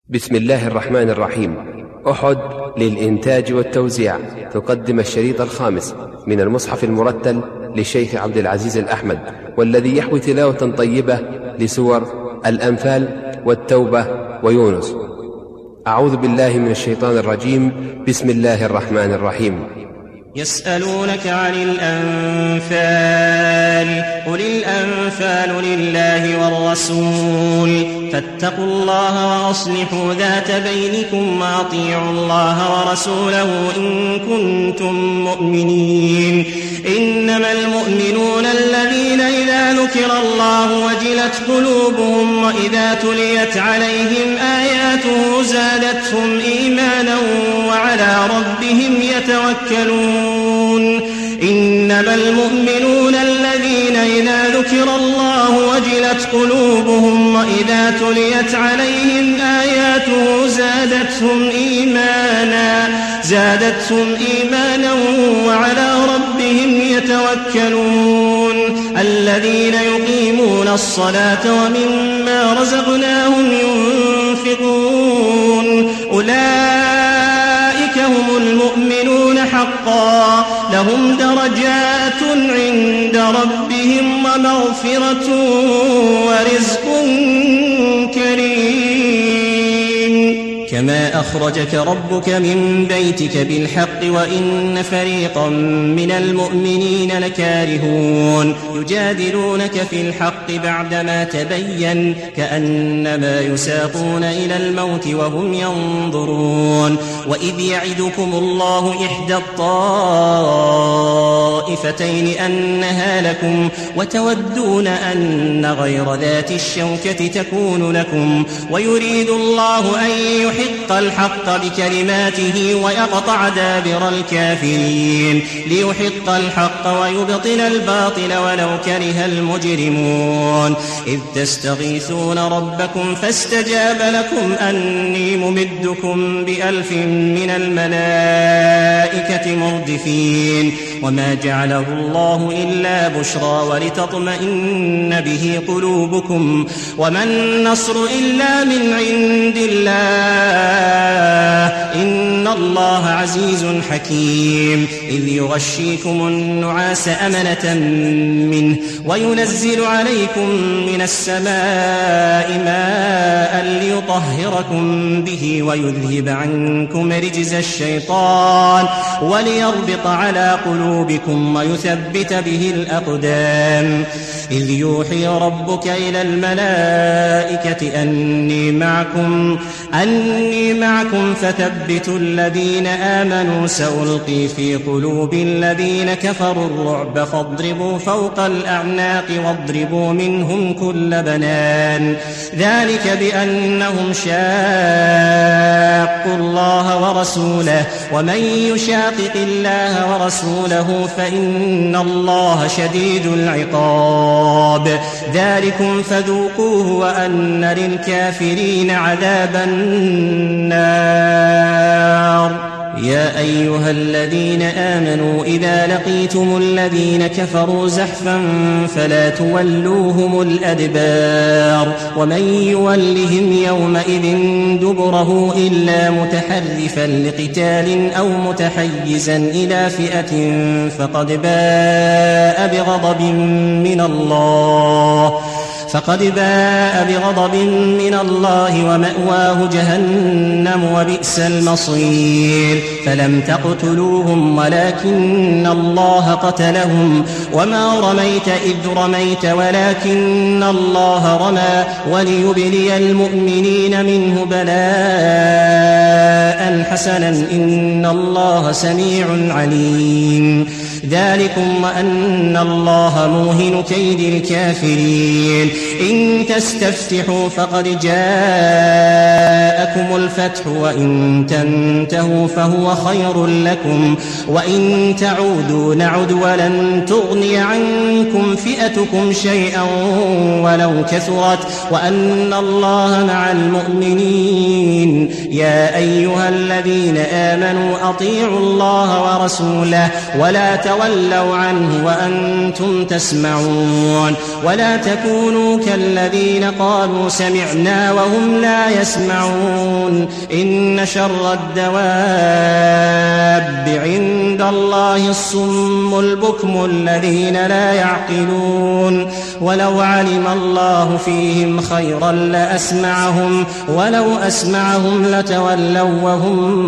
بسم الله الرحمن الرحيم. أحد للإنتاج والتوزيع تقدم الشريط الخامس من المصحف المرتل للشيخ عبد العزيز الأحمد، والذي يحوي تلاوة طيبة لسور الأنفال والتوبة ويونس. أعوذ بالله من الشيطان الرجيم. بسم الله الرحمن الرحيم. يسألونك عن الأنفال، قل الأنفال لله والرسول، فاتقوا الله وأصلحوا ذات بينكم وأطيعوا الله ورسوله إن كنتم مؤمنين. إنما المؤمنون الذين إذا ذكر الله وجلت قلوبهم وإذا تليت عليهم آياته زادتهم إيمانا وعلى ربهم يتوكلون. إنما المؤمنون الذين إذا ذكر الله وجلت قلوبهم وإذا تليت عليهم آياته زادتهم إيمانا وعلى ربهم يتوكلون. الذين يقيمون الصلاة ومما رزقناهم ينفقون، أولئك هم المؤمنون حقا، لهم درجات عند ربهم ومغفرة ورزق كريم. كما أخرجك ربك من بيتك بالحق وإن فريقا من المؤمنين لكارهون، يجادلونك في الحق بعدما تبين كأنما يساقون إلى الموت وهم ينظرون. وإذ يعدكم الله إحدى الطائفتين أنها لكم وتودون أن غير ذات الشوكة تكون لكم، ويريد الله أن يحق الحق بكلماته ويقطع دابر الكافرين، ليحق الحق ويبطل الباطل ولو كره المجرمون. إذ تستغيثون ربكم فاستجاب لكم أني ممدكم ب1000 من الملائكة مردفين. وما جعله الله إلا بشرى ولتطمئن به قلوبكم، وما النصر إلا من عند الله، إن الله عزيز حكيم. إذ يغشيكم النعاس أمنة منه وينزل عليكم من السماء ماء ليطهركم به ويذهب عنكم رجز الشيطان وليربط على قلوبكم ويثبت به الأقدام. إذ يوحي ربك إلى الملائكة أني معكم فثبتوا الذين آمنوا، سألقي في قلوب الذين كفروا الرعب فاضربوا فوق الأعناق واضربوا منهم كل بنان. ذلك بأنهم شاقوا الله ورسوله، ومن يشاقق الله ورسوله فإن الله شديد العقاب. ذلكم فذوقوه وأن للكافرين عذاب النار. يا أيها الذين آمنوا إذا لقيتم الذين كفروا زحفا فلا تولوهم الأدبار، ومن يولهم يومئذ دبره إلا متحرفا لقتال أو متحيزا إلى فئة فقد باء بغضب من الله ومأواه جهنم وبئس المصير. فلم تقتلوهم ولكن الله قتلهم، وما رميت إذ رميت ولكن الله رمى، وليبلي المؤمنين منه بلاء حسنا إن الله سميع عليم. ذلكم وأن الله موهن كيد الكافرين. إن تستفتحوا فقد جاءكم الفتح، وإن تنتهوا فهو خير لكم، وإن تعودوا نعد ولن تغني عنكم فئتكم شيئا ولو كثرت، وأن الله مع المؤمنين. يا أيها الذين آمنوا أطيعوا الله ورسوله ولا تولوا عنه وأنتم تسمعون ولا تكونوا كالذين قالوا سمعنا وهم لا يسمعون إن شر الدواب عند الله الصم البكم الذين لا يعقلون ولو علم الله فيهم خيرا لأسمعهم ولو أسمعهم لتولوا وهم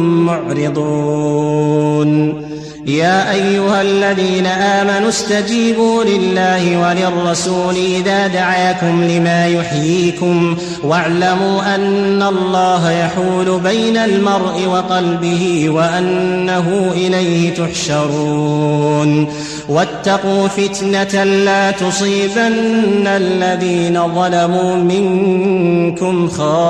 معرضون يا أيها الذين آمنوا استجيبوا لله وللرسول إذا دعاكم لما يحييكم واعلموا أن الله يحول بين المرء وقلبه وأنه إليه تحشرون واتقوا فتنة لا تصيبن الذين ظلموا منكم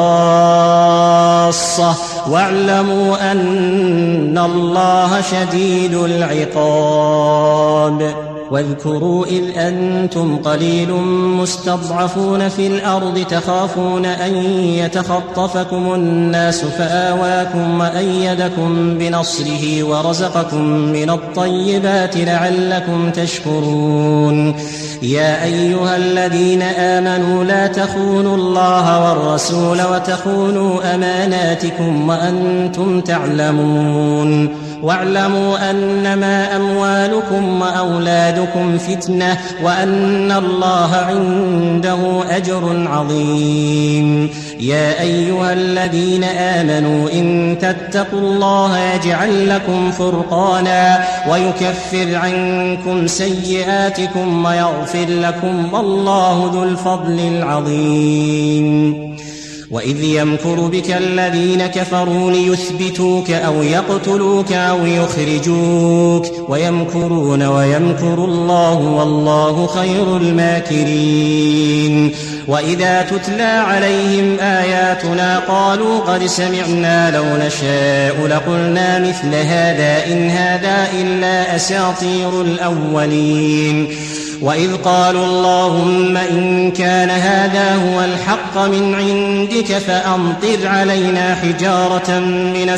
خاصة واعلموا أن الله شديد العقاب واذكروا إذ أنتم قليل مستضعفون في الأرض تخافون أن يتخطفكم الناس فآواكم وأيدكم بنصره ورزقكم من الطيبات لعلكم تشكرون يا أيها الذين آمنوا لا تخونوا الله والرسول وتخونوا أماناتكم وأنتم تعلمون واعلموا أنما أموالكم وأولادكم فتنة وأن الله عنده أجر عظيم يا أيها الذين آمنوا إن تتقوا الله يجعل لكم فرقانا ويكفر عنكم سيئاتكم ويغفر لكم والله ذو الفضل العظيم وإذ يمكر بك الذين كفروا ليثبتوك أو يقتلوك أو يخرجوك ويمكرون ويمكر الله والله خير الماكرين وإذا تتلى عليهم آياتنا قالوا قد سمعنا لو نشاء لقلنا مثل هذا إن هذا إلا أساطير الأولين وإذ قالوا اللهم إن كان هذا هو الحق من عندك فأمطر علينا حجارة من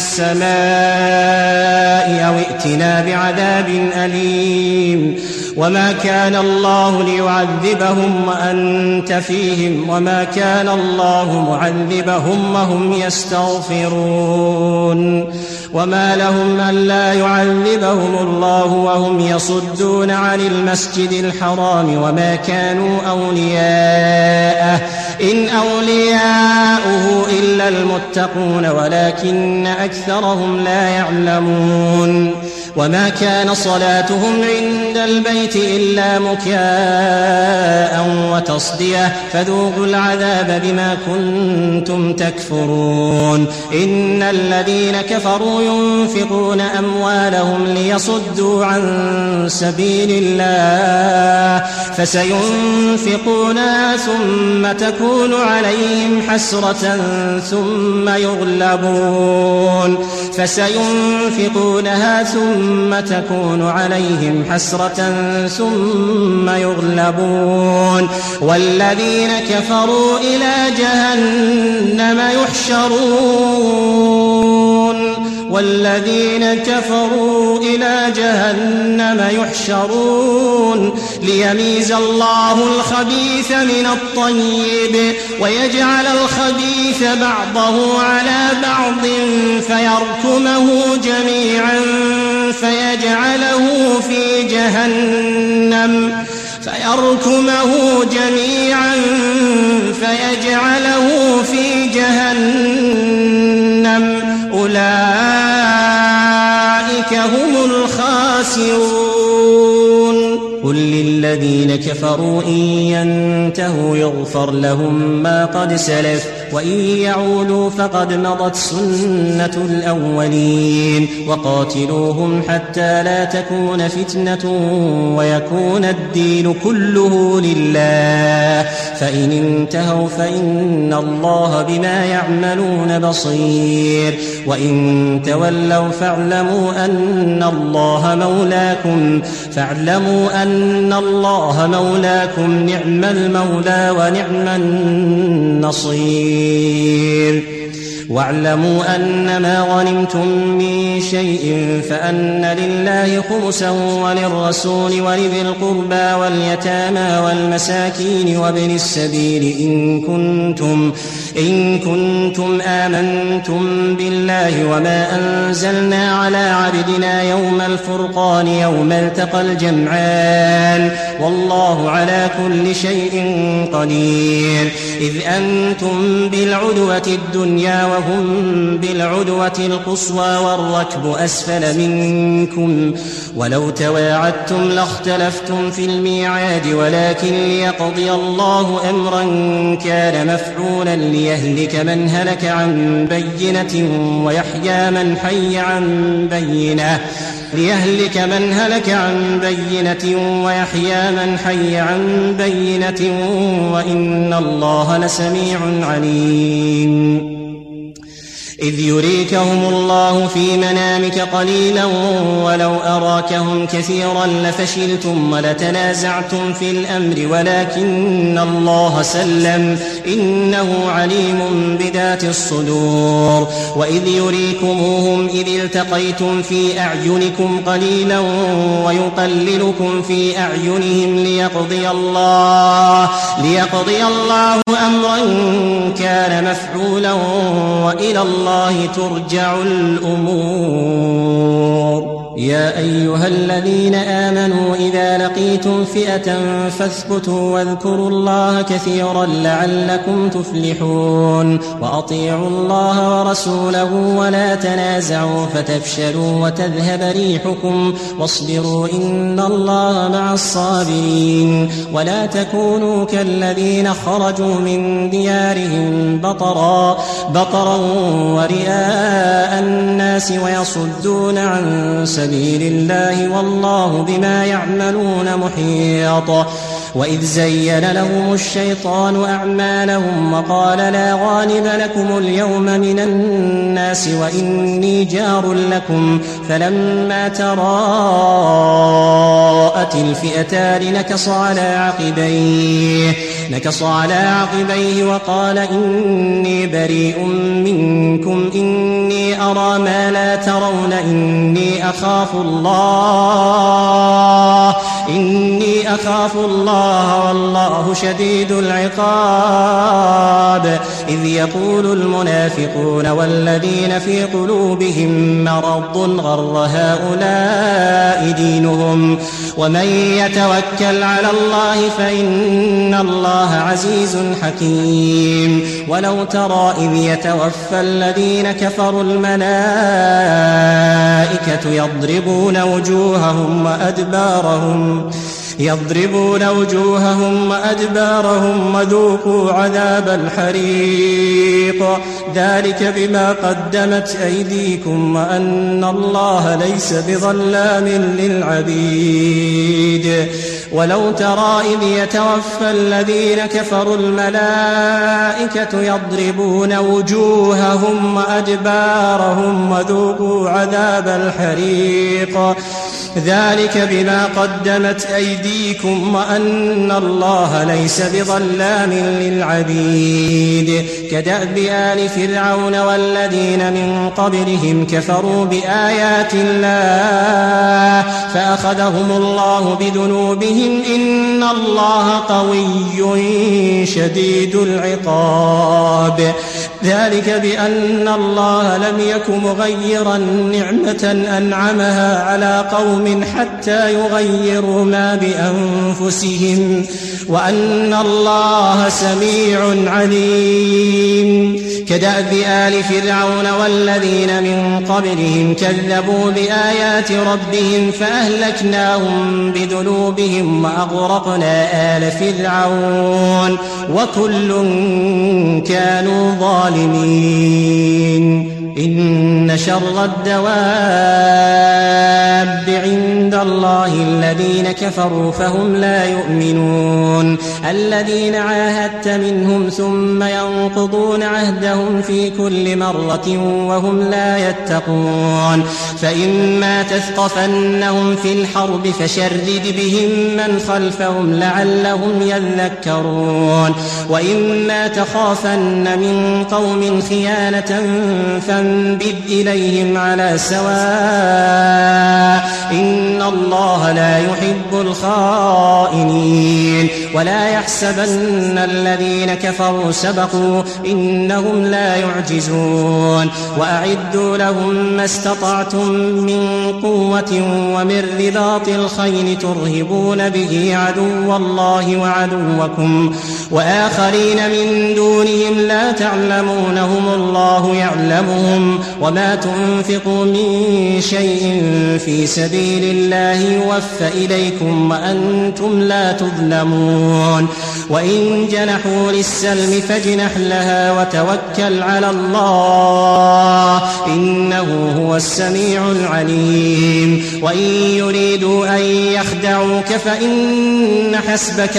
السماء أو ائتنا بعذاب أليم وما كان الله ليعذبهم وأنت فيهم وما كان الله معذبهم وهم يستغفرون وما لهم ألا يعذبهم الله وهم يصدون عن المسجد الحرام وما كانوا أولياءه إن أولياؤه إلا المتقون ولكن أكثرهم لا يعلمون وما كان صلاتهم عند البيت إلا مكاء وتصدية فذوقوا العذاب بما كنتم تكفرون إن الذين كفروا ينفقون أموالهم ليصدوا عن سبيل الله فسينفقونها ثم تكون عليهم حسرة ثم يغلبون فسينفقونها ثم تكون عليهم حسرة ثم يغلبون والذين كفروا إلى جهنم يحشرون ليميز الله الخبيث من الطيب ويجعل الخبيث بعضه على بعض فيركمه جميعا فيجعله في جهنم أولئك هم الخاسرون قل للذين كفروا إن ينتهوا يغفر لهم ما قد سلف وإن يعودوا فقد مضت سنة الأولين وقاتلوهم حتى لا تكون فتنة ويكون الدين كله لله فإن انتهوا فإن الله بما يعملون بصير وإن تولوا فاعلموا أن الله مولاكم نعم المولى ونعم النصير واعلموا أنما غنمتم من شيء فأن لله خمسا وللرسول ولذي القربى واليتامى والمساكين وابن السبيل إن كنتم آمنتم بالله وما أنزلنا على عبدنا يوم الفرقان يوم التقى الجمعان والله على كل شيء قدير. إذ أنتم بالعدوة الدنيا وهم بالعدوة القصوى والركب أسفل منكم ولو تواعدتم لاختلفتم في الميعاد ولكن ليقضي الله أمرا كان مفعولا ليهلك من هلك عن بينة ويحيى من حي عن بينة وإن الله لسميع عليم. إذ يريكهم الله في منامك قليلا ولو أراكهم كثيرا لفشلتم ولتنازعتم في الأمر ولكن الله سلم إنه عليم بذات الصدور. وإذ يريكموهم إذ التقيتم في أعينكم قليلا ويقللكم في أعينهم ليقضي الله أمرا كان مفعولا وإلى الله ترجع الأمور. يا أيها الذين آمنوا إذا لقيتم فئة فاثبتوا واذكروا الله كثيرا لعلكم تفلحون. وأطيعوا الله ورسوله ولا تنازعوا فتفشلوا وتذهب ريحكم واصبروا إن الله مع الصابرين. ولا تكونوا كالذين خرجوا من ديارهم بطرا ورئاء الناس ويصدون عن سبيل الله والله بما يعملون محيط. وإذ زين لهم الشيطان أعمالهم وقال لا غالب لكم اليوم من الناس وإني جار لكم فلما تراءت الفئتان نكص على عقبيه وقال إني بريء منكم إني أرى ما لا ترون إني أخاف الله والله شديد العقاب. إذ يقول المنافقون والذين في قلوبهم مرض غر هؤلاء دينهم ومن يتوكل على الله فإن الله عزيز حكيم. ولو ترى إذ يتوفى الذين كفروا الملائكة يضربون وجوههم وأدبارهم وذوقوا عذاب الحريق ذلك بما قدمت أيديكم وأن الله ليس بظلام للعبيد. ولو ترى إذ يتوفى الذين كفروا الملائكة يضربون وجوههم وأدبارهم وذوقوا عذاب الحريق ذلك بما قدمت أيديكم وأن الله ليس بظلام للعبيد. كدأب آل فرعون والذين من قبلهم كفروا بآيات الله فأخذهم الله بذنوبهم إن الله قوي شديد العقاب. ذلك بأن الله لم يك مغيرا نعمة أنعمها على قوم حتى يغيروا ما بأنفسهم وأن الله سميع عليم. كدأب آل فرعون والذين من قبلهم كذبوا بآيات ربهم فأهلكناهم بذنوبهم وأغرقنا آل فرعون وكل كانوا ظالمين. إن شر الدواب الحاب عند الله الذين كفروا فهم لا يؤمنون الذين عاهدت منهم ثم ينقضون عهدهم في كل مرة وهم لا يتقون فإما تثقفنهم في الحرب فشرد بهم من خلفهم لعلهم يذكرون وإما تخافن من قوم خيانة فانبذ إليهم على سواء إن الله لا يحب الخائنين ولا يحسبن الذين كفروا سبقوا إنهم لا يعجزون وأعدوا لهم ما استطعتم من قوة ومن رباط الخيل ترهبون به عدو الله وعدوكم وآخرين من دونهم لا تعلمونهم الله يعلمهم وما تنفقوا من شيء في سبيل الله يوفى إليكم وأنتم لا تظلمون وإن جنحوا للسلم فاجنح لها وتوكل على الله إنه هو السميع العليم وإن يريدوا أن يخدعوك فإن حسبك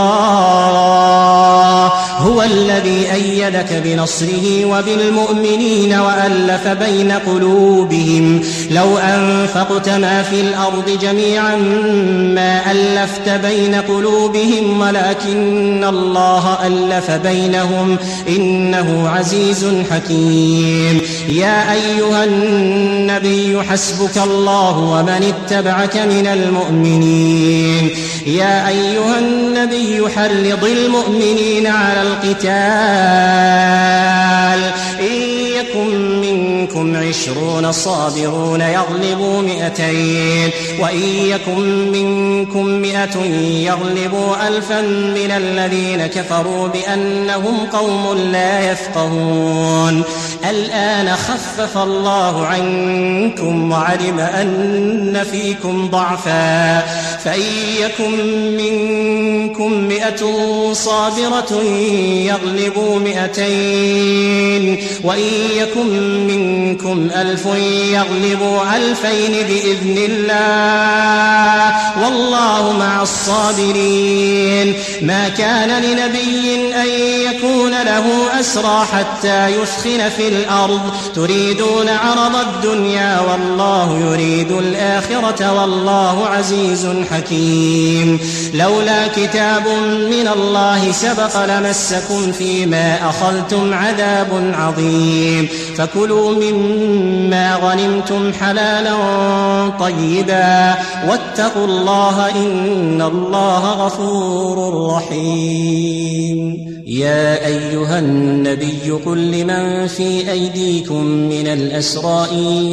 الله هو الذي أيدك بنصره وبالمؤمنين وألف بين قلوبهم لو أنفقت ما في الأرض جميعا ما ألفت بين قلوبهم ولكن الله ألف بينهم إنه عزيز حكيم يا أيها النبي حسبك الله ومن اتبعك من المؤمنين يا أيها النبي حرض المؤمنين على القتال إن يكن منكم 20 صابرون يغلبوا 200 وإن يكن منكم 100 يغلبوا 1000 من الذين كفروا بأنهم قوم لا يفقهون الآن خفف الله عنكم وعلم أن فيكم ضعفا فإن يكن منكم 100 صابرة يغلبوا 200 وإن يكن منكم 1000 يغلبوا 2000 بإذن الله والله مع الصابرين ما كان لنبي أن يكون له أسرى حتى يثخن في الأرض تريدون عرض الدنيا والله يريد الآخرة والله عزيز حكيم لولا كتاب من الله سبق لمسكم فيما أخذتم عذاب عظيم فكلوا مما غنمتم حلالا طيبا واتقوا الله إن الله غفور رحيم يا أيها النبي قل لمن في أيديكم من الأسرى إن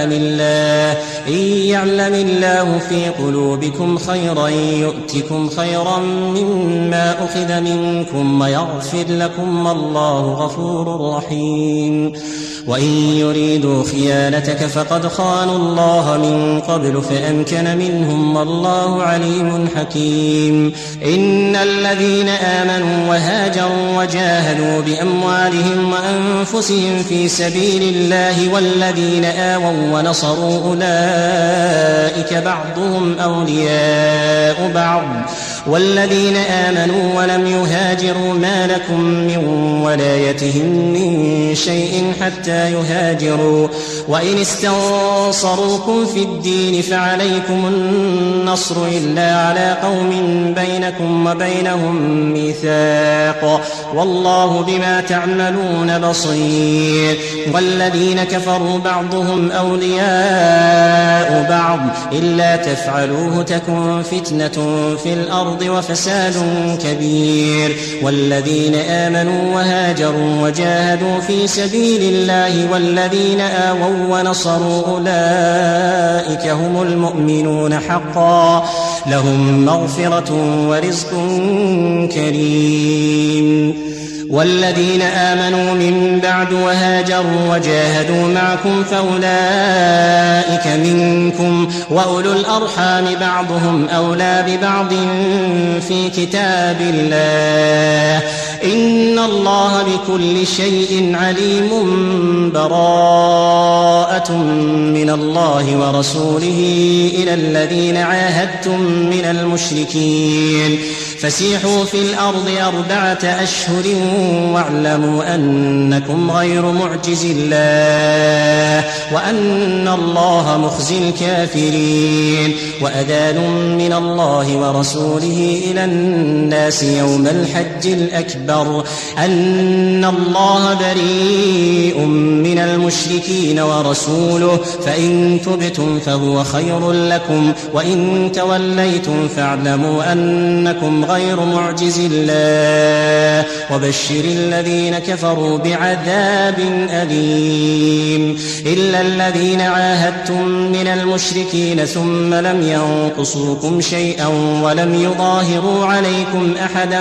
يعلم الله في قلوبكم خيرا يؤتكم خيرا مما أخذ منكم ويغفر لكم والله غفور رحيم وإن يريدوا خيانتك فقد خانوا الله من قبل فأمكن منهم والله عليم حكيم إن الذين آمنوا وهاجروا وجاهدوا بأموالهم وأنفسهم في سبيل الله والذين آووا ونصروا أولئك بعضهم أولياء بعض والذين آمنوا ولم يهاجروا ما لكم من ولايتهم من شيء حتى يهاجروا وإن استنصروكم في الدين فعليكم النصر إلا على قوم بينكم وبينهم ميثاق والله بما تعملون بصير والذين كفروا بعضهم أولياء بعض إلا تفعلوه تكن فتنة في الأرض وفساد كبير والذين آمنوا وهاجروا وجاهدوا في سبيل الله والذين آووا ونصروا أولئك هم المؤمنون حقا لهم مغفرة ورزق كريم والذين آمنوا من بعد وهاجروا وجاهدوا معكم فأولئك منكم وأولو الأرحام بعضهم أولى ببعض في كتاب الله إن الله بكل شيء عليم براءة براءة من الله ورسوله إلى الذين عاهدتم من المشركين فسيحوا في الأرض 4 أشهر واعلموا أنكم غير معجز الله وأن الله مخزي الكافرين. وأذان من الله ورسوله إلى الناس يوم الحج الأكبر أن الله بريء من المشركين ورسوله فإن تبتم فهو خير لكم وإن توليتم فاعلموا أنكم غير معجز الله وبشر الذين كفروا بعذاب أليم. إلا الذين عاهدتم من المشركين ثم لم ينقصوكم شيئا ولم يظاهروا عليكم أحدا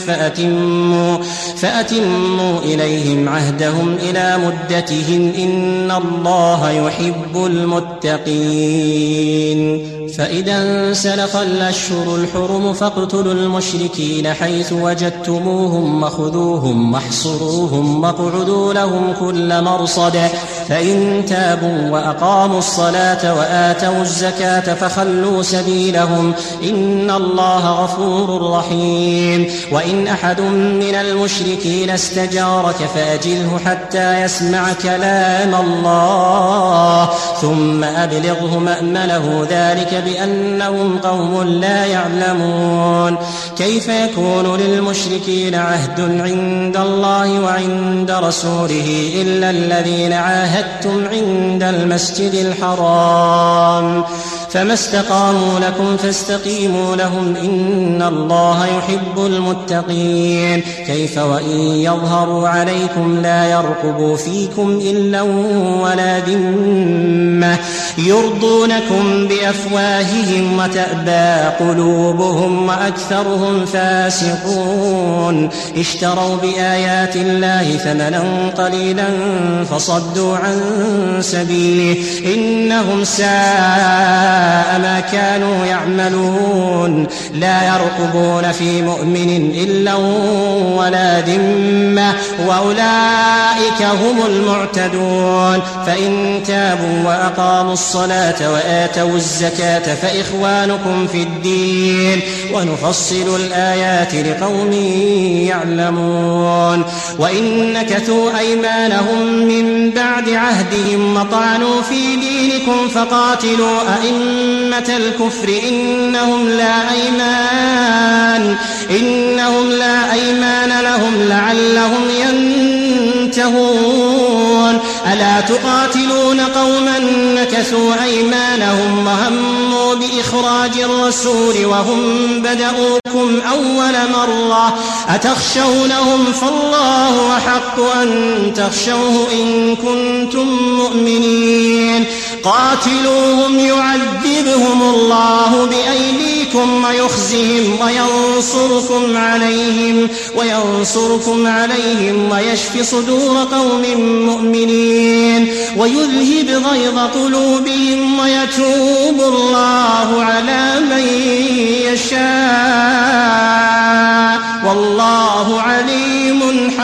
فأتموا إليهم عهدهم إلى مدتهم إن الله يحب المتقين. فإذا انسلخ الأشهر الحرم فاقتلوا المشركين حيث وجدتموهم وخذوهم واحصروهم واقعدوا لهم كل مرصد فإن تابوا وأقاموا الصلاة وآتوا الزكاة فخلوا سبيلهم إن الله غفور رحيم. وإن أحد من المشركين استجارك فأجره حتى يسمع كلام الله ثم أبلغه مأمنه ذلك بأنهم قوم لا يعلمون. كيف يكون للمشركين عهد عند الله وعند رسوله إلا الذين عاهدتم عند المسجد الحرام فما استقاموا لكم فاستقيموا لهم إن الله يحب المتقين. كيف وإن يظهروا عليكم لا يرقبوا فيكم إلا ولا ذمة يرضونكم بأفواههم وتأبى قلوبهم وأكثرهم فاسقون. اشتروا بآيات الله ثمنا قليلا فصدوا عن سبيله إنهم ساء ما كانوا يعملون. لا يرقبون في مؤمن إلا ولا ذمة وأولئك هم المعتدون. فإن تابوا وأقاموا الصلاة وآتوا الزكاة فإخوانكم في الدين ونفصل الآيات لقوم يعلمون. وإن نكثوا أيمانهم من بعد عهدهم وطعنوا في دينكم فقاتلوا أئمة الكفر إنهم لا أيمان لهم لعلهم ينتهون. ألا تقاتلون قوما نكثوا أيمانهم وهموا بإخراج الرسول وهم بدؤوكم أول مرة أتخشونهم فالله أحق أن تخشوه إن كنتم مؤمنين. قاتلوهم يعذبهم الله بأيديكم ويخزهم وينصركم عليهم ويشفي صدور قوم مؤمنين ويذهب غيظ قلوبهم ويتوب الله على من يشاء والله عليم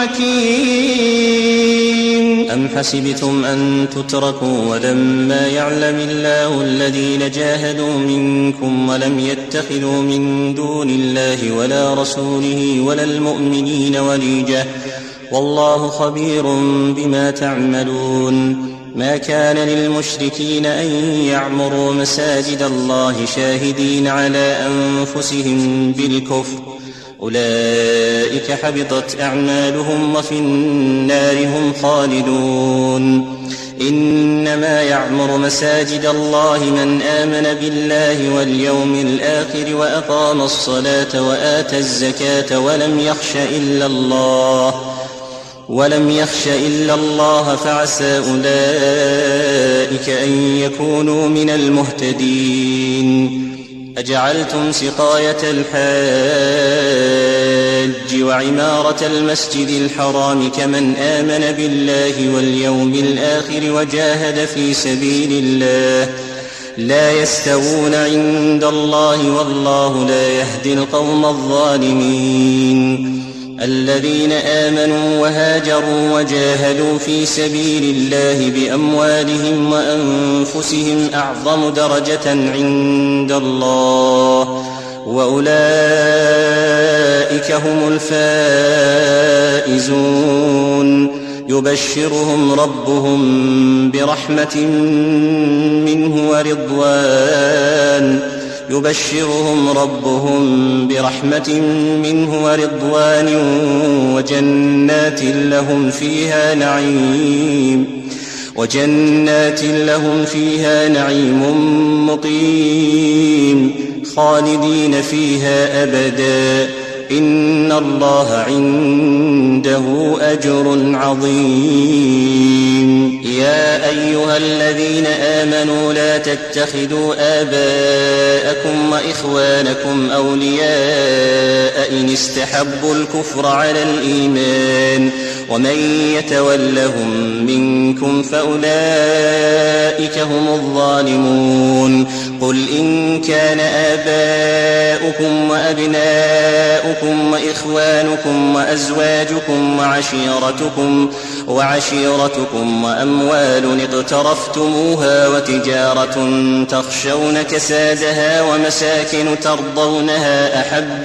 حكيم. أم حسبتم أن تتركوا ولما يعلم الله الذين جاهدوا منكم ولم يتخذوا من دون الله ولا رسوله ولا المؤمنين وليجة والله خبير بما تعملون. ما كان للمشركين أن يعمروا مساجد الله شاهدين على أنفسهم بالكفر أولئك حبطت أعمالهم وفي النار هم خالدون. إنما يعمر مساجد الله من آمن بالله واليوم الآخر وأقام الصلاة وآتى الزكاة ولم يخش إلا الله فعسى أولئك أن يكونوا من المهتدين. أجعلتم سقاية الحاج وعمارة المسجد الحرام كمن آمن بالله واليوم الآخر وجاهد في سبيل الله لا يستوون عند الله والله لا يهدي القوم الظالمين. الذين آمنوا وهاجروا وجاهدوا في سبيل الله بأموالهم وأنفسهم أعظم درجة عند الله وأولئك هم الفائزون يبشرهم ربهم برحمة منه ورضوان وجنات لهم فيها نعيم مقيم خالدين فيها أبدا إن الله عنده أجر عظيم. يا أيها الذين آمنوا لا تتخذوا آباءكم وإخوانكم أولياء إن استحبوا الكفر على الإيمان ومن يتولهم منكم فأولئك هم الظالمون. قل إن كان آباؤكم وأبناؤكم وإخوانكم وأزواجكم وعشيرتكم وأموال اقترفتموها وتجارة تخشون كسادها ومساكن ترضونها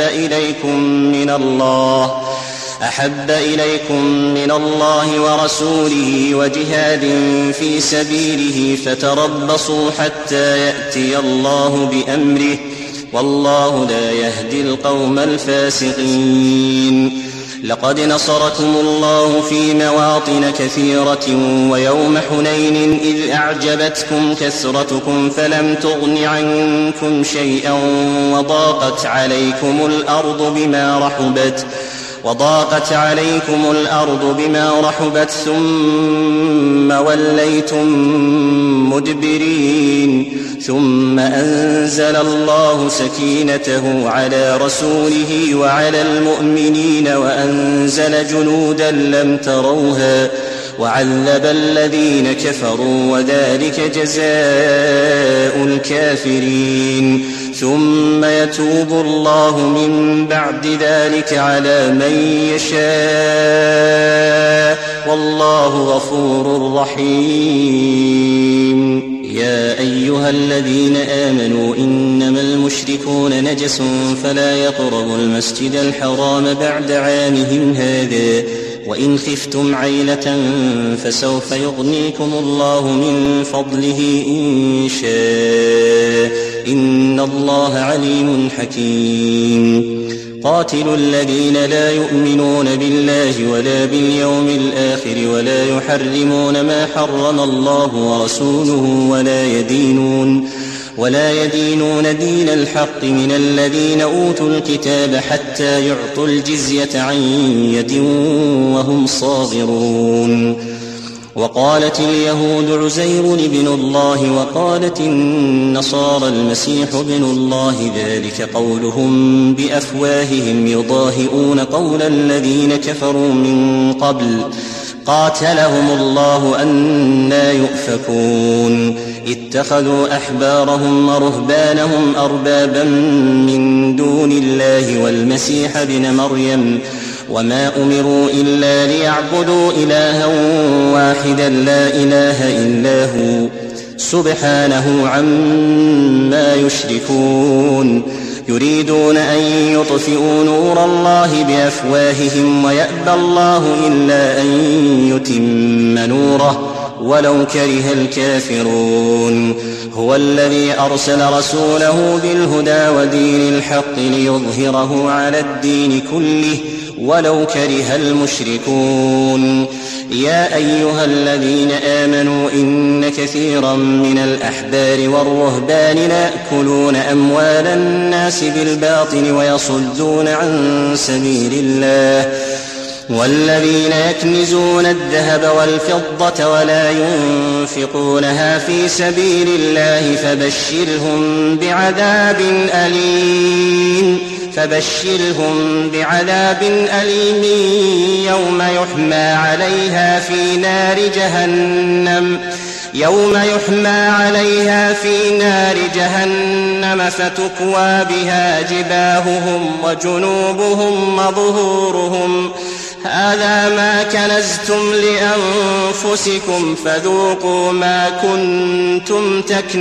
أحب إليكم من الله ورسوله وجهاد في سبيله فتربصوا حتى يأتي الله بأمره والله لا يهدي القوم الفاسقين. لقد نصركم الله في مواطن كثيرة ويوم حنين إذ أعجبتكم كثرتكم فلم تغن عنكم شيئا وضاقت عليكم الأرض بما رحبت ثم وليتم مدبرين. ثم أنزل الله سكينته على رسوله وعلى المؤمنين وأنزل جنودا لم تروها وعذب الذين كفروا وذلك جزاء الكافرين. ثم يتوب الله من بعد ذلك على من يشاء والله غفور رحيم. يا أيها الذين آمنوا إنما المشركون نجس فلا يقربوا المسجد الحرام بعد عامهم هذا وإن خفتم عيلة فسوف يغنيكم الله من فضله إن شاء إن الله عليم حكيم. قاتلوا الذين لا يؤمنون بالله ولا باليوم الآخر ولا يحرمون ما حرم الله ورسوله ولا يدينون دين الحق من الذين أوتوا الكتاب حتى يعطوا الجزية عن يد وهم صاغرون. وقالت اليهود عزير بن الله وقالت النصارى المسيح بن الله ذلك قولهم بأفواههم يضاهئون قول الذين كفروا من قبل قاتلهم الله أنى يؤفكون. اتخذوا أحبارهم ورهبانهم أربابا من دون الله والمسيح ابن مريم وما أمروا إلا ليعبدوا إلها واحدا لا إله إلا هو سبحانه عما يشركون. يريدون أن يطفئوا نور الله بأفواههم ويأبى الله إلا أن يتم نوره ولو كره الكافرون. هو الذي أرسل رسوله بالهدى ودين الحق ليظهره على الدين كله ولو كره المشركون. يا أيها الذين آمنوا إن كثيرا من الأحبار والرهبان ليأكلون أموال الناس بالباطل ويصدون عن سبيل الله والذين يكنزون الذهب والفضة ولا ينفقونها في سبيل الله فبشرهم بعذاب أليم يوم يوم يحمى عليها في نار جهنم فتكوى بها جباههم وجنوبهم وظهورهم هذا ما كنزتم لأنفسكم فذوقوا ما كنتم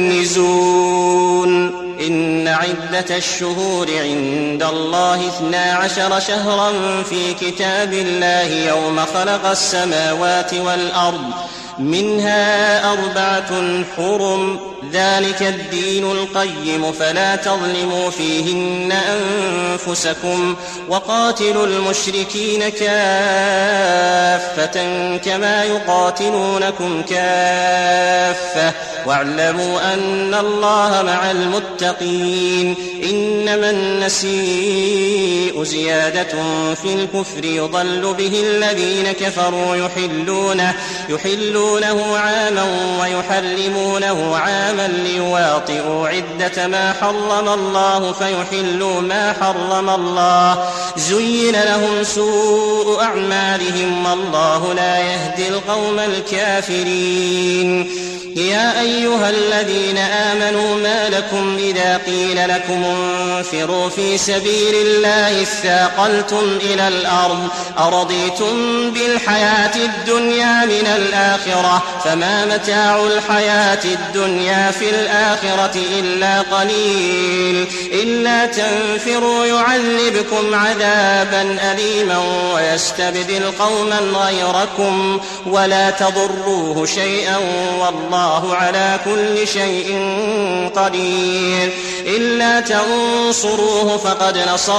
تكنزون إن عدة الشهور عند الله 12 شهرا في كتاب الله يوم خلق السماوات والأرض منها 4 حرم ذلك الدين القيم فلا تظلموا فيهن أنفسكم وقاتلوا المشركين كافة كما يقاتلونكم كافة واعلموا أن الله مع المتقين إنما النسيء زيادة في الكفر يضل به الذين كفروا يحلونه عاما ويحرمونه عاما ليواطئوا عدة ما حرم الله فيحلوا ما حرم الله زين لهم سوء أعمالهم والله لا يهدي القوم الكافرين يا أيها الذين آمنوا ما لكم إذا قيل لكم انفروا في سبيل الله اثاقلتم إلى الأرض أرضيتم بالحياة الدنيا من الآخرة فما متاع الحياة الدنيا في الآخرة إلا قليل إلا تنفروا يعذبكم عذابا أليما ويستبدل قوما غيركم ولا تضروه شيئا والله على كل شيء قدير إلا تنصروه فقد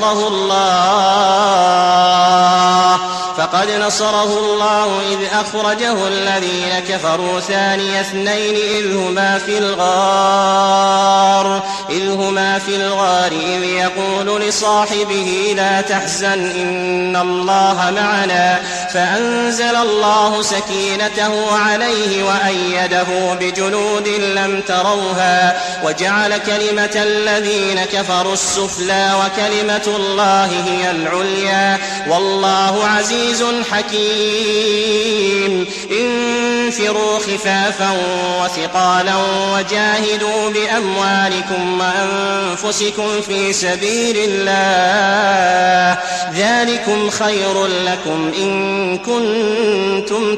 نصره الله إذ أخرجه الذين كفروا ثاني اثنين إذ هما في الغار إذ يقول لصاحبه لا تحزن إن الله معنا فأنزل الله سكينته عليه وأيده بجنود لم تروها وجعل كلمة الذين كفروا السفلى وكلمة الله هي العليا والله عزيز حكيم انفروا خفافا وثقالا وجاهدوا بأموالكم وأنفسكم في سبيل الله ذلكم خير لكم إن كنتم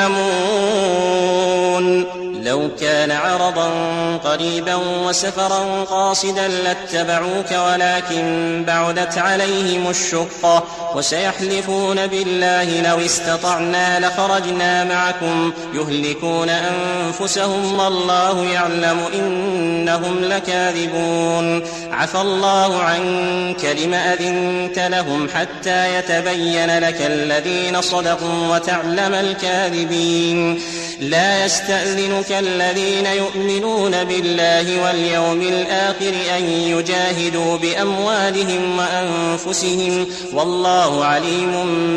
تعلمون لو كان عرضا قريبا وسفرا قاصدا لاتبعوك ولكن بعدت عليهم الشقة وسيحلفون بالله لو استطعنا لخرجنا معكم يهلكون أنفسهم والله يعلم إنهم لكاذبون عفى الله عنك لم أذنت لهم حتى يتبين لك الذين صدقوا وتعلم الكاذبين لا يستأذنك الذين يؤمنون بالله واليوم الآخر أن يجاهدوا بأموالهم وأنفسهم والله عليم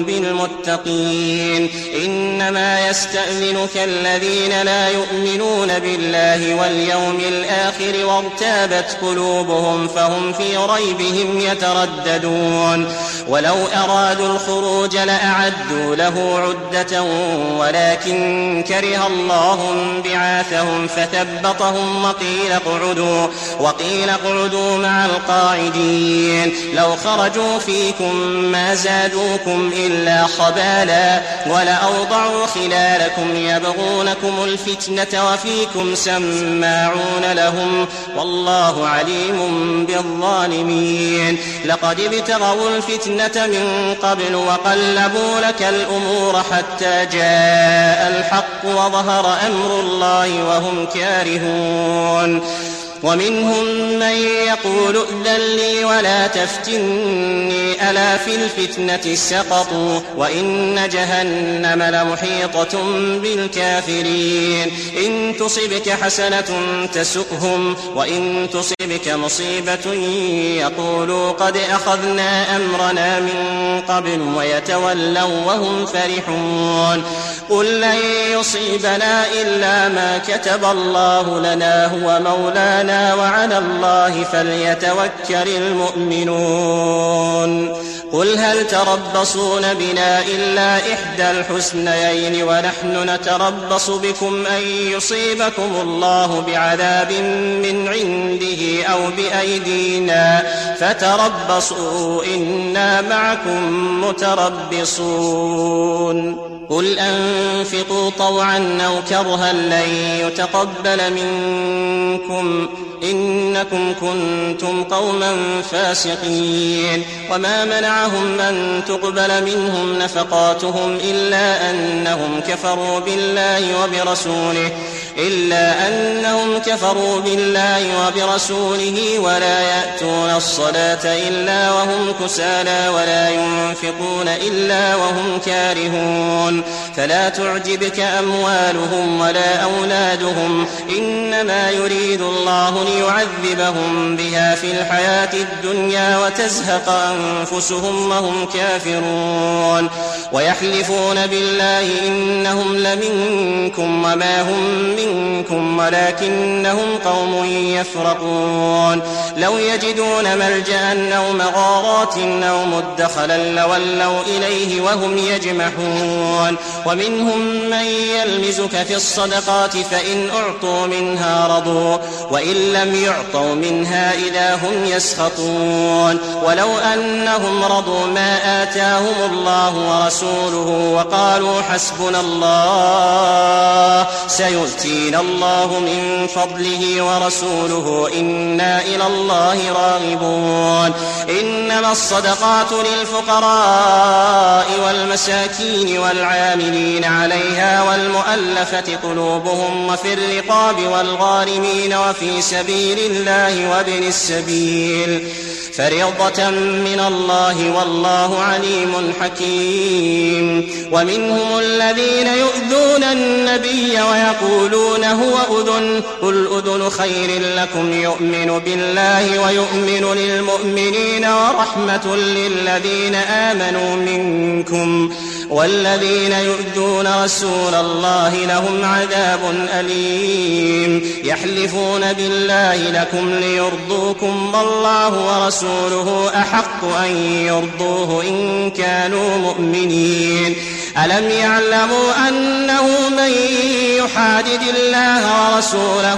بالمتقين إنما يستأذنك الذين لا يؤمنون بالله واليوم الآخر وارتابت قلوبهم فهم في ريبهم يترددون ولو أرادوا الخروج لأعدوا له عدة ولكن كره الله بعاثهم فثبطهم وقيل اقعدوا مع القاعدين لو خرجوا فيكم ما زادوكم إلا خبالا ولأوضعوا خلالكم يبغونكم الفتنة وفيكم سماعون لهم والله عليم بالظالمين لقد ابتغوا الفتنة من قبل وقلبوا لك الأمور حتى جاء الحق وظهر أمر الله وهم كارهون ومنهم من يقول ائذن لي ولا تفتني ألا في الفتنة سقطوا وإن جهنم لمحيطة بالكافرين إن تصبك حسنة تسؤهم وإن تصبك مصيبة يقولوا قد أخذنا أمرنا من قبل ويتولوا وهم فرحون قل لن يصيبنا إلا ما كتب الله لنا هو مولانا وعلى الله فليتوكل المؤمنون قل هل تربصون بنا إلا إحدى الحسنيين ونحن نتربص بكم أن يصيبكم الله بعذاب من عنده أو بأيدينا فتربصوا إنا معكم متربصون قل أنفقوا طوعا أو كرها لن يتقبل منكم إنكم كنتم قوما فاسقين وما منعهم أن تقبل منهم نفقاتهم إلا أنهم كفروا بالله وبرسوله ولا يأتون الصلاة إلا وهم كسالى ولا ينفقون إلا وهم كارهون فلا تعجبك أموالهم ولا أولادهم إنما يريد الله ليعذبهم بها في الحياة الدنيا وتزهق أنفسهم وهم كافرون ويحلفون بالله إنهم لمنكم وما هم منكم ولكنهم قوم يفرقون لو يجدون ملجأ أو مغارات أو مدخلا لولوا إليه وهم يجمحون ومنهم من يلمزك في الصدقات فإن أعطوا منها رضوا وإن لم يعطوا منها إذا هم يسخطون ولو أنهم رضوا ما آتاهم الله ورسوله وقالوا حسبنا الله سيؤتينا الله من فضله ورسوله إنا إلى الله راغبون إنما الصدقات للفقراء والمساكين والعاملين عليها والمؤلفة قلوبهم وفي الرقاب والغارمين وفي سبيل الله وابن السبيل فريضة من الله والله عليم حكيم ومنهم الذين يؤذون النبي ويقولون هو أذن قل أذن خير لكم يؤمن بالله ويؤمن للمؤمنين ورحمة للذين آمنوا منكم والذين يؤذون رسول الله لهم عذاب أليم يحلفون بالله لكم ليرضوكم والله ورسوله أحق أن يرضوه إن كانوا مؤمنين ألم يعلموا أنه من يحادد الله ورسوله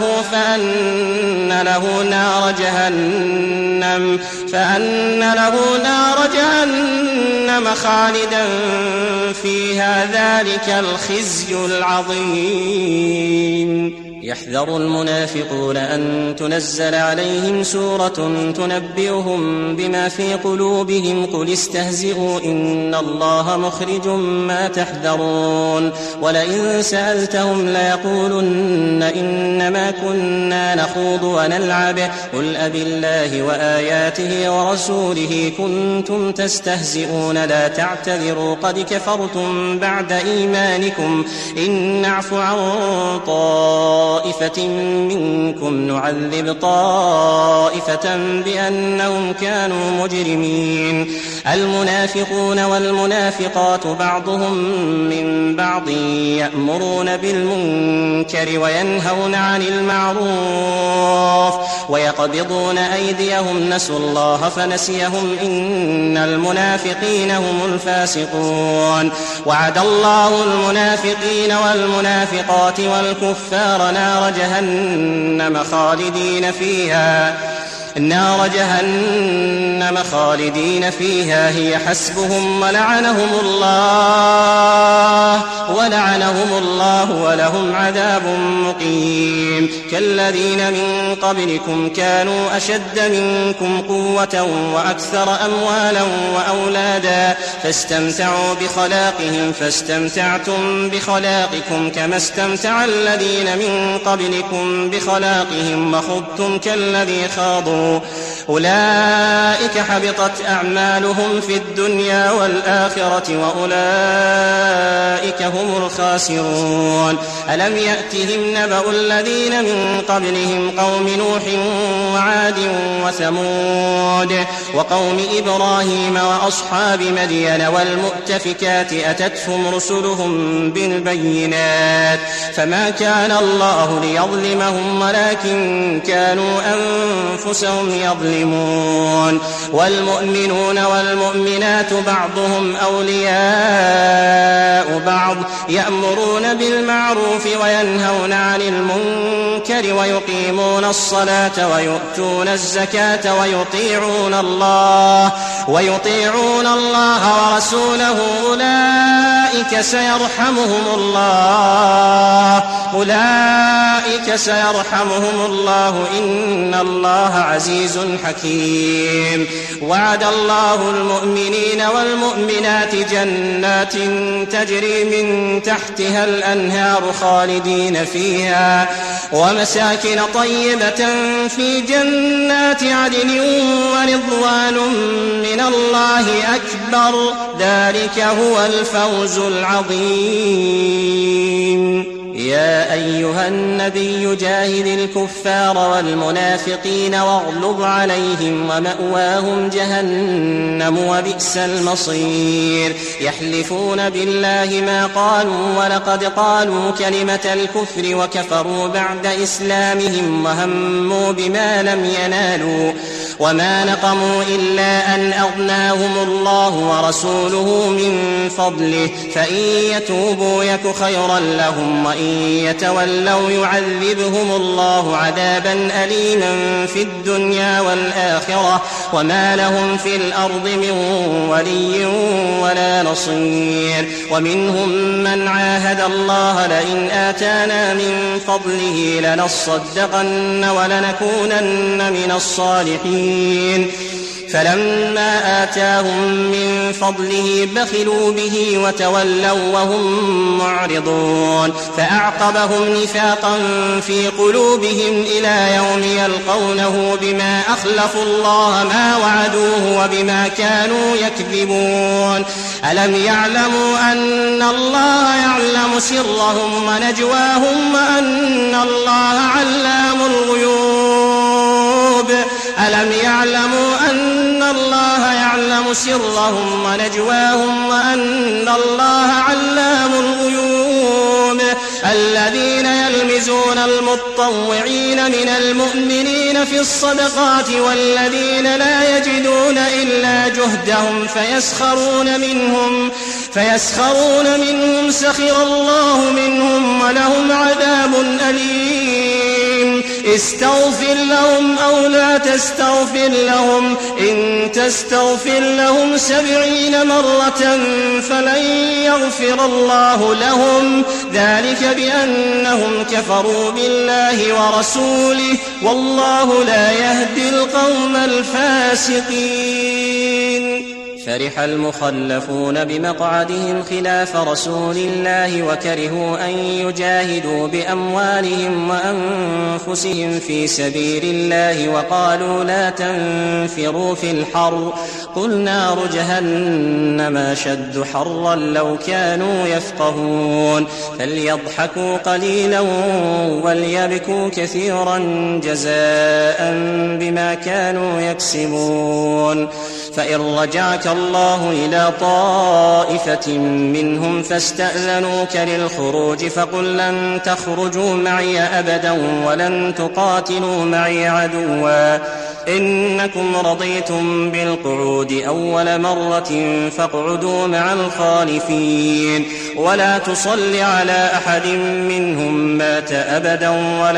فأن له نار جهنم خالدا فيها ذلك الخزي العظيم يحذر المنافقون أن تنزل عليهم سورة تنبئهم بما في قلوبهم قل استهزئوا إن الله مخرج ما تحذرون ولئن سألتهم ليقولن إنما كنا نخوض ونلعب قل أبالله وآياته ورسوله كنتم تستهزئون لا تعتذروا قد كفرتم بعد إيمانكم إن نعف عن طائفة منكم نعذب طائفة بأنهم كانوا مجرمين المنافقون والمنافقات بعضهم من بعض يأمرون بالمنكر وينهون عن المعروف ويقبضون أيديهم نسوا الله فنسيهم إن المنافقين هم الفاسقون وعد الله المنافقين والمنافقات والكفار نار جهنم خالدين فيها هي حسبهم ولعنهم الله ولهم عذاب مقيم كالذين من قبلكم كانوا أشد منكم قوة وأكثر أموالا وأولادا فاستمتعوا بخلاقهم فاستمتعتم بخلاقكم كما استمتع الذين من قبلكم بخلاقهم وخضتم كالذي خاضوا أولئك حبطت أعمالهم في الدنيا والآخرة وأولئك هم الخاسرون ألم يأتهم نبأ الذين من قبلهم قوم نوح وعاد وثمود وقوم إبراهيم وأصحاب مدين والمؤتفكات أتتهم رسلهم بالبينات فما كان الله ليظلمهم ولكن كانوا أنفسهم يظلمون يختصمون. والمؤمنون والمؤمنات بعضهم أولياء بعض يأمرون بالمعروف وينهون عن المنكر ويقيمون الصلاة ويؤتون الزكاة ويطيعون الله ورسوله أولئك سيرحمهم الله إن الله عزيز حكيم. وعد الله المؤمنين والمؤمنات جنات تجري من تحتها الأنهار خالدين فيها ومساكن طيبة في جنات عدن ورضوان من الله أكبر ذلك هو الفوز العظيم. يا أيها النبي جاهد الكفار والمنافقين واغلظ عليهم ومأواهم جهنم وبئس المصير. يحلفون بالله ما قالوا ولقد قالوا كلمة الكفر وكفروا بعد إسلامهم وهموا بما لم ينالوا وما نقموا إلا أن أغناهم الله ورسوله من فضله فإن يتوبوا يك خيرا لهم وإن يتولوا يعذبهم الله عذابا أليما في الدنيا والآخرة وما لهم في الأرض من ولي ولا نصير. ومنهم من عاهد الله لئن آتانا من فضله لنصدقن ولنكونن من الصالحين فلما آتاهم من فضله بخلوا به وتولوا وهم معرضون. فأعقبهم نفاقا في قلوبهم إلى يوم يلقونه بما أخلفوا الله ما وعدوه وبما كانوا يكذبون. ألم يعلموا أن الله يعلم سرهم ونجواهم وأن الله علام الغيوب. ألم يعلموا أن الله يعلم سرهم ونجواهم وأن الله علام الغيوب. الذين يلمزون المتطوعين من المؤمنين في الصدقات والذين لا يجدون إلا جهدهم فيسخرون منهم سخر الله منهم ولهم عذاب أليم. استغفر لهم أو لا تستغفر لهم إن تستغفر لهم 70 مرة فلن يغفر الله لهم ذلك بأنهم كفروا بالله ورسوله والله لا يهدي القوم الفاسقين. فرح المخلفون بمقعدهم خلاف رسول الله وكرهوا أن يجاهدوا بأموالهم وأنفسهم في سبيل الله وقالوا لا تنفروا في الحر قل نار جهنم أشد حرا لو كانوا يفقهون. فليضحكوا قليلا وليبكوا كثيرا جزاء بما كانوا يكسبون. فإن رجعك الله إلى طائفة منهم فاستأذنوك للخروج فقل لن تخرجوا معي أبدا ولن تقاتلوا معي عدوا إنكم رضيتم بالقعود أول مرة فاقعدوا مع الخالفين ولا تصل على أحد منهم مات أبدا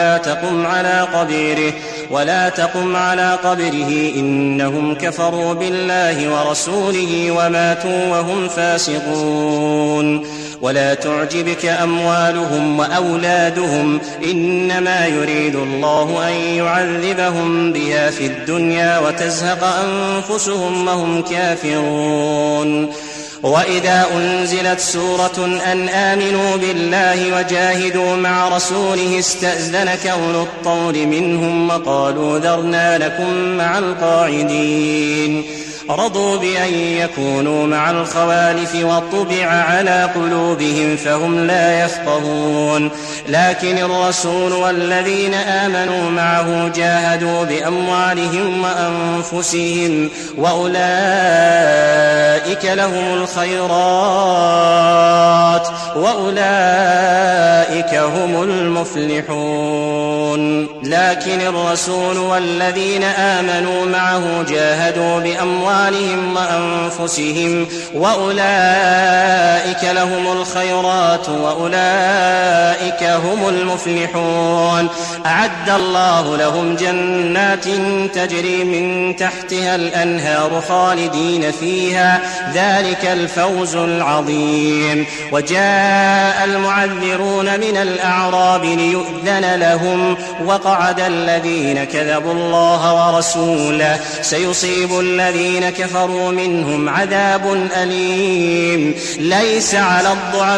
ولا تقم على قبره إنهم كفروا بالله ورسوله وماتوا وهم فاسقون. ولا تعجبك أموالهم وأولادهم إنما يريد الله أن يعذبهم بها في الدنيا وتزهق أنفسهم وهم كافرون. وإذا أنزلت سورة أن آمنوا بالله وجاهدوا مع رسوله استأذنك أولو الطول منهم وقالوا ذرنا لكم مع القاعدين. رضوا بأن يكونوا مع الخوالف وطبع على قلوبهم فهم لا يفقهون. لكن الرسول والذين آمنوا معه جاهدوا بأموالهم وأنفسهم وأولئك لهم الخيرات وأولئك هم المفلحون. لكن الرسول والذين آمنوا معه جاهدوا بأموالهم وأنفسهم وأولئك لهم الخيرات وأولئك هم المفلحون. أعد الله لهم جنات تجري من تحتها الأنهار خالدين فيها، ذلك الفوز العظيم. وجاء المعذرون من الأعراب ليؤذن لهم، وقعد الذين كذبوا الله ورسوله، سيصيب الذين كفروا منهم عذاب أليم. ليس على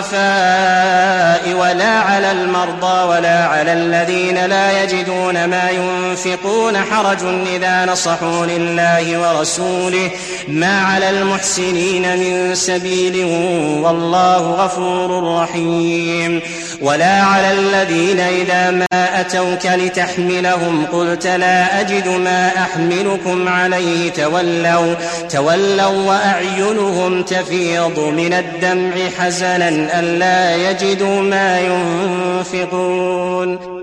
الضعفاء ولا على المرضى ولا على الذين لا يجدون ما ينفقون حرج إذا نصحوا لله ورسوله، ما على المحسنين من سبيل والله غفور رحيم. ولا على الذين إذا ما أتوك لتحملهم قلت لا أجد ما أحملكم عليه تولوا وأعينهم تفيض من الدمع حزنا ألا يجدوا ما ينفقون.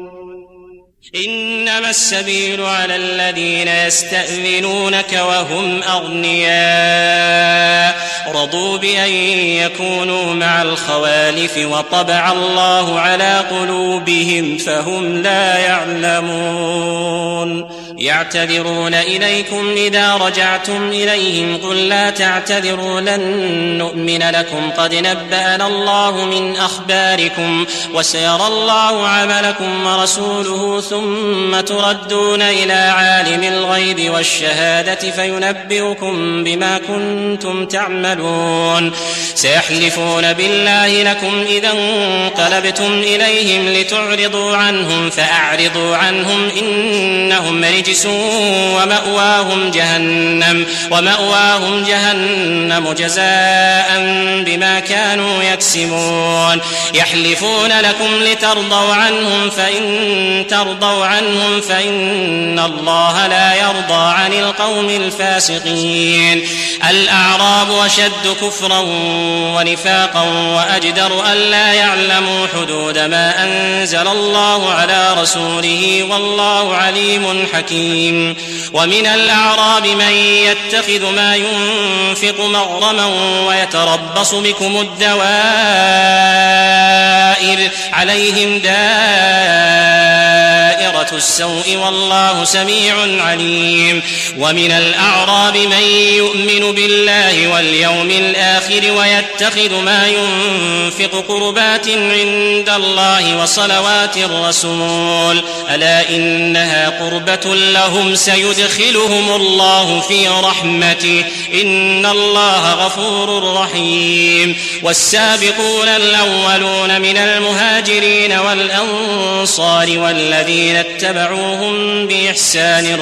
إنما السبيل على الذين يستأذنونك وهم أغنياء رضوا بأن يكونوا مع الخوالف وطبع الله على قلوبهم فهم لا يعلمون. يعتذرون إليكم إذا رجعتم إليهم قل لا تعتذروا لن نؤمن لكم قد نبأنا الله من أخباركم وسيرى الله عملكم ورسوله ثم تردون إلى عالم الغيب والشهادة فينبئكم بما كنتم تعملون. سيحلفون بالله لكم إذا انقلبتم إليهم لتعرضوا عنهم فأعرضوا عنهم إنهم رجس ومأواهم جهنم جزاء بما كانوا يكسبون. يحلفون لكم لترضوا عنهم فإن ترضوا عنهم فإن الله لا يرضى عن القوم الفاسقين. الأعراب أشد كفرا ونفاقا وأجدر ألا يعلموا حدود ما أنزل الله على رسوله والله عليم حكيم. ومن الأعراب من يتخذ ما ينفق مغرما ويتربص بكم الدوائر عليهم دائرة السوء والله سميع عليم. ومن الأعراب من يؤمن بالله واليوم الآخر ويتخذ ما ينفق قربات عند الله وصلوات الرسول ألا إنها قربة لهم سيدخلهم الله في رحمته إن الله غفور رحيم. والسابقون الأولون من المهاجرين والأنصار والذين اتبعوهم بإحسان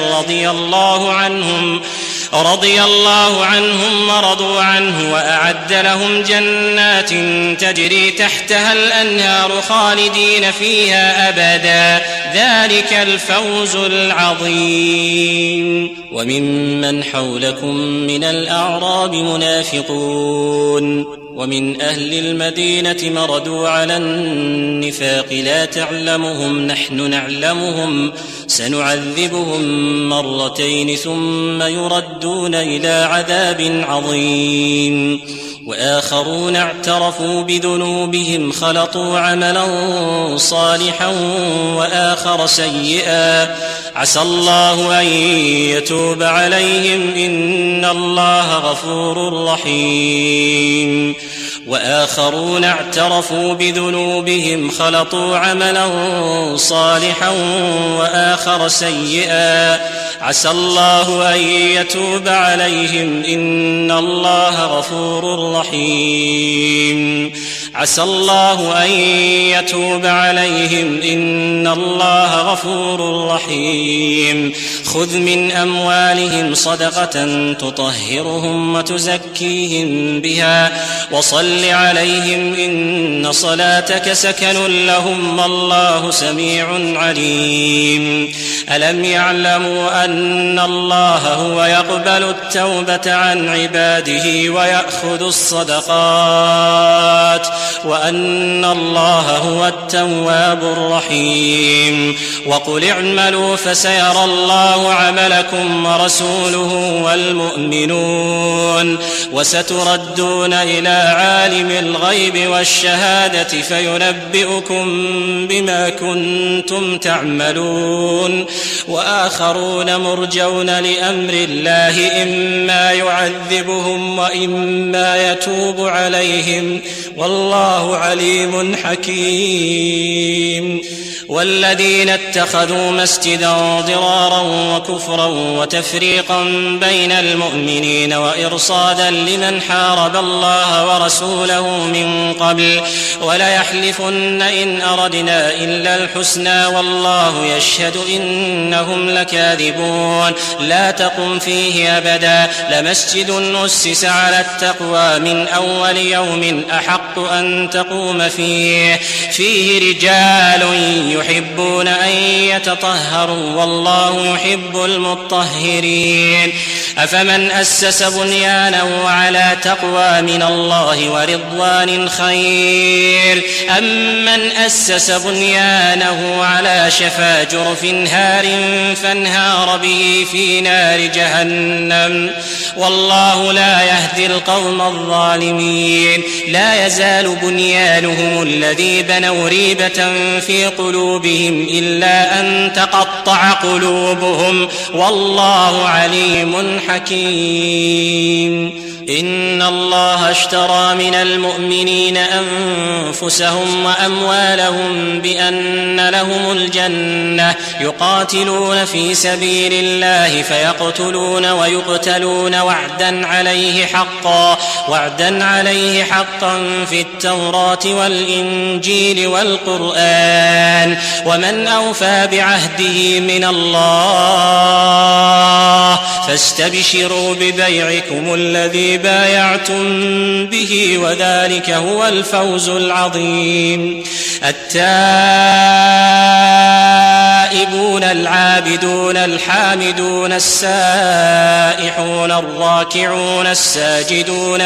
رضي الله عنهم ورضوا عنه وأعد لهم جنات تجري تحتها الأنهار خالدين فيها أبدا ذلك الفوز العظيم. وممن حولكم من الأعراب منافقون ومن أهل المدينة مردوا على النفاق لا تعلمهم نحن نعلمهم سنعذبهم مرتين ثم يردون إلى عذاب عظيم. وآخرون اعترفوا بذنوبهم خلطوا عملا صالحا وآخر سيئا عسى الله أن يتوب عليهم إن الله غفور رحيم. وآخرون اعترفوا بذنوبهم خلطوا عملا صالحا وآخر سيئا عسى الله أن يتوب عليهم إن الله غفور رحيم. عسى الله أن يتوب عليهم إن الله غفور رحيم. خذ من أموالهم صدقة تطهرهم وتزكيهم بها وصل عليهم إن صلاتك سكن لهم والله سميع عليم. ألم يعلموا أن الله هو يقبل التوبة عن عباده ويأخذ الصدقات وأن الله هو التواب الرحيم وقل اعملوا فسيرى الله عملكم ورسوله والمؤمنون وستردون إلى عالم الغيب والشهادة فينبئكم بما كنتم تعملون وآخرون مرجون لأمر الله إما يعذبهم وإما يتوب عليهم والله عليم حكيم والذين اتخذوا مسجدا ضرارا وكفرا وتفريقا بين المؤمنين وإرصادا لمن حارب الله ورسوله من قبل وليحلفن إن أردنا إلا الحسنى والله يشهد إنهم لكاذبون لا تقم فيه أبدا لمسجد أسس على التقوى من أول يوم أحق أن تقوم فيه رجال يحبون أن يتطهروا والله يحب المطهرين أفمن أسس بنيانه على تقوى من الله ورضوان خير أم من أسس بنيانه على شفا جرف هار فانهار به في نار جهنم والله لا يهدي القوم الظالمين لا يزال بنيانهم الذي بنوا ريبة في قلوبهم إلا أن تقطع قلوبهم والله عليم حكيم إن الله اشترى من المؤمنين أنفسهم وأموالهم بأن لهم الجنة يقاتلون في سبيل الله فيقتلون ويقتلون وعدا عليه حقا في التوراة والإنجيل والقرآن ومن أوفى بعهده من الله فاستبشروا ببيعكم الذي بايعتم به وذلك هو الفوز العظيم التائبون العابدون الحامدون السائحون الراكعون الساجدون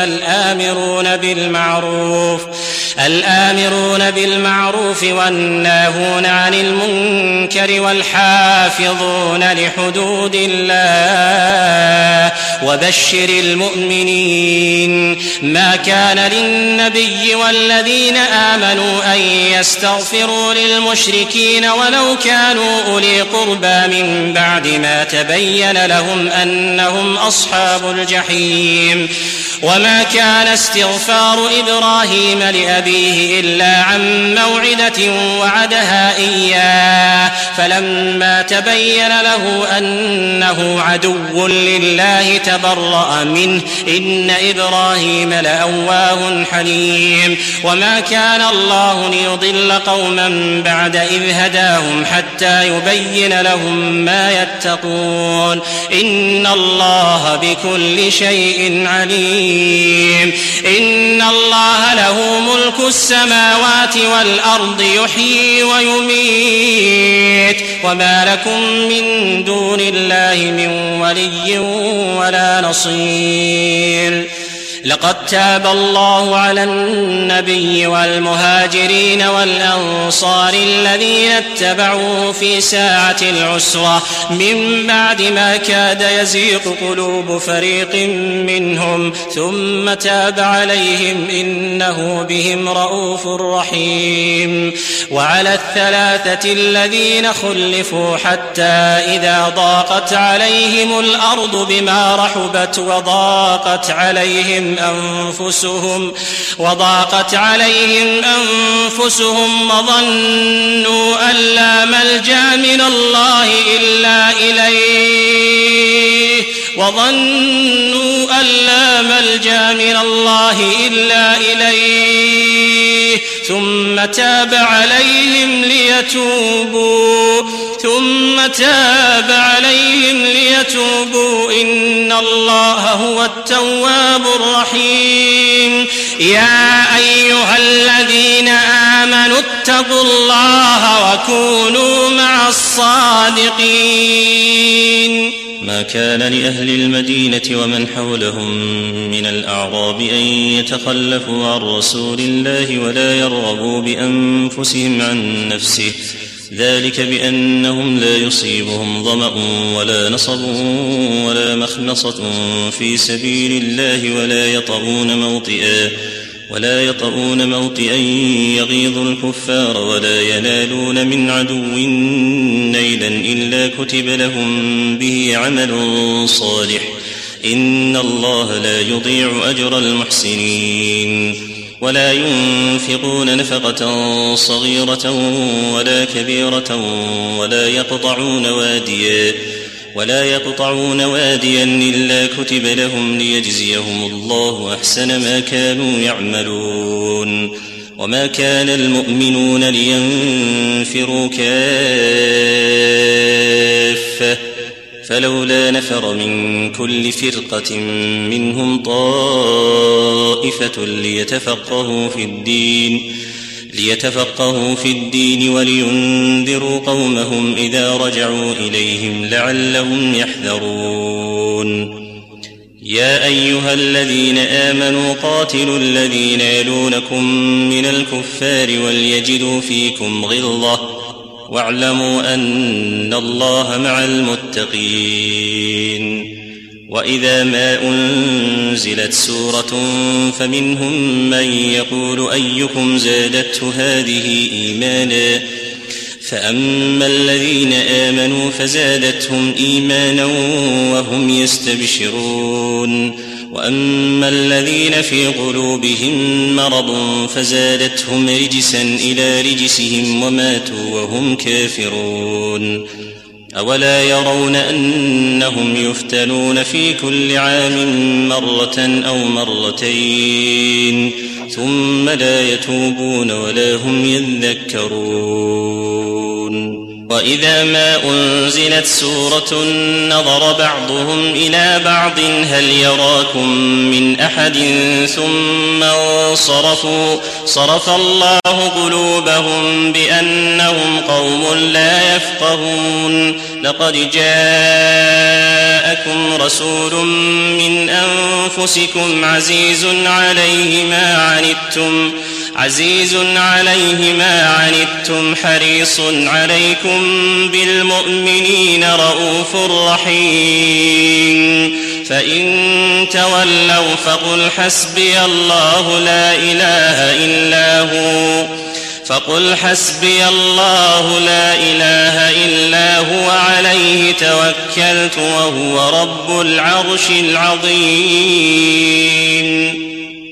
الآمرون بالمعروف والناهون عن المنكر والحافظون لحدود الله وبشر المؤمنين ما كان للنبي والذين آمنوا أن يستغفروا للمشركين ولو كانوا أولي قربى من بعد ما تبين لهم أنهم أصحاب الجحيم وما كان استغفار إبراهيم لأبيه إلا عن موعدة وعدها إياه فلما تبين له أنه عدو لله تبرأ منه إن إبراهيم لأواه حليم وما كان الله ليضل قوما بعد إذ هداهم حتى يبين لهم ما يتقون إن الله بكل شيء عليم إن الله له ملك السماوات والأرض يحيي ويميت وما لكم من دون الله من ولي ولا نصير لقد تاب الله على النبي والمهاجرين والأنصار الذين اتبعوه في ساعة العسرة من بعد ما كاد يزيغ قلوب فريق منهم ثم تاب عليهم إنه بهم رؤوف رحيم وعلى الثلاثة الذين خلفوا حتى إذا ضاقت عليهم الأرض بما رحبت وضاقت عليهم أنفسهم وظنوا أن لا ملجأ من الله إلا إليه ثم تاب عليهم ليتوبوا إن الله هو التواب الرحيم. يا أيها الذين آمنوا اتقوا الله وكونوا مع الصادقين. ما كان لأهل المدينة ومن حولهم من الأعراب أن يتخلفوا عن رسول الله ولا يرغبوا بأنفسهم عن نفسه، ذلك بأنهم لا يصيبهم ظمأ ولا نصب ولا مخنصة في سبيل الله ولا يطؤون موطئا يغيظ الكفار ولا ينالون من عدو نيلا إلا كتب لهم به عمل صالح، إن الله لا يضيع أجر المحسنين. ولا ينفقون نفقة صغيرة ولا كبيرة ولا يقطعون واديا إلا كتب لهم ليجزيهم الله أحسن ما كانوا يعملون. وما كان المؤمنون لينفروا كافة، فلولا نفر من كل فرقة منهم طائفة ليتفقهوا في الدين ولينذروا قومهم إذا رجعوا إليهم لعلهم يحذرون. يا أيها الذين آمنوا قاتلوا الذين يلونكم من الكفار وليجدوا فيكم غلظة واعلموا أن الله مع المتقين. وإذا ما أنزلت سورة فمنهم من يقول أيكم زادته هذه إيمانا، فأما الذين آمنوا فزادتهم إيمانا وهم يستبشرون، وأما الذين في قلوبهم مرض فزادتهم رجسا إلى رجسهم وماتوا وهم كافرون. أولا يرون أنهم يفتنون في كل عام مرة أو مرتين ثم لا يتوبون ولا هم يذكرون. وإذا ما أنزلت سورة نظر بعضهم إلى بعض هل يراكم من أحد ثم انصرفوا صرف الله قلوبهم بأنهم قوم لا يفقهون. لقد جاءكم رسول من أنفسكم عزيز عليه ما عنتم حريص عليكم بالمؤمنين رؤوف رحيم. فإن تولوا فقل حسبي الله لا إله إلا هو عليه توكلت وهو رب العرش العظيم.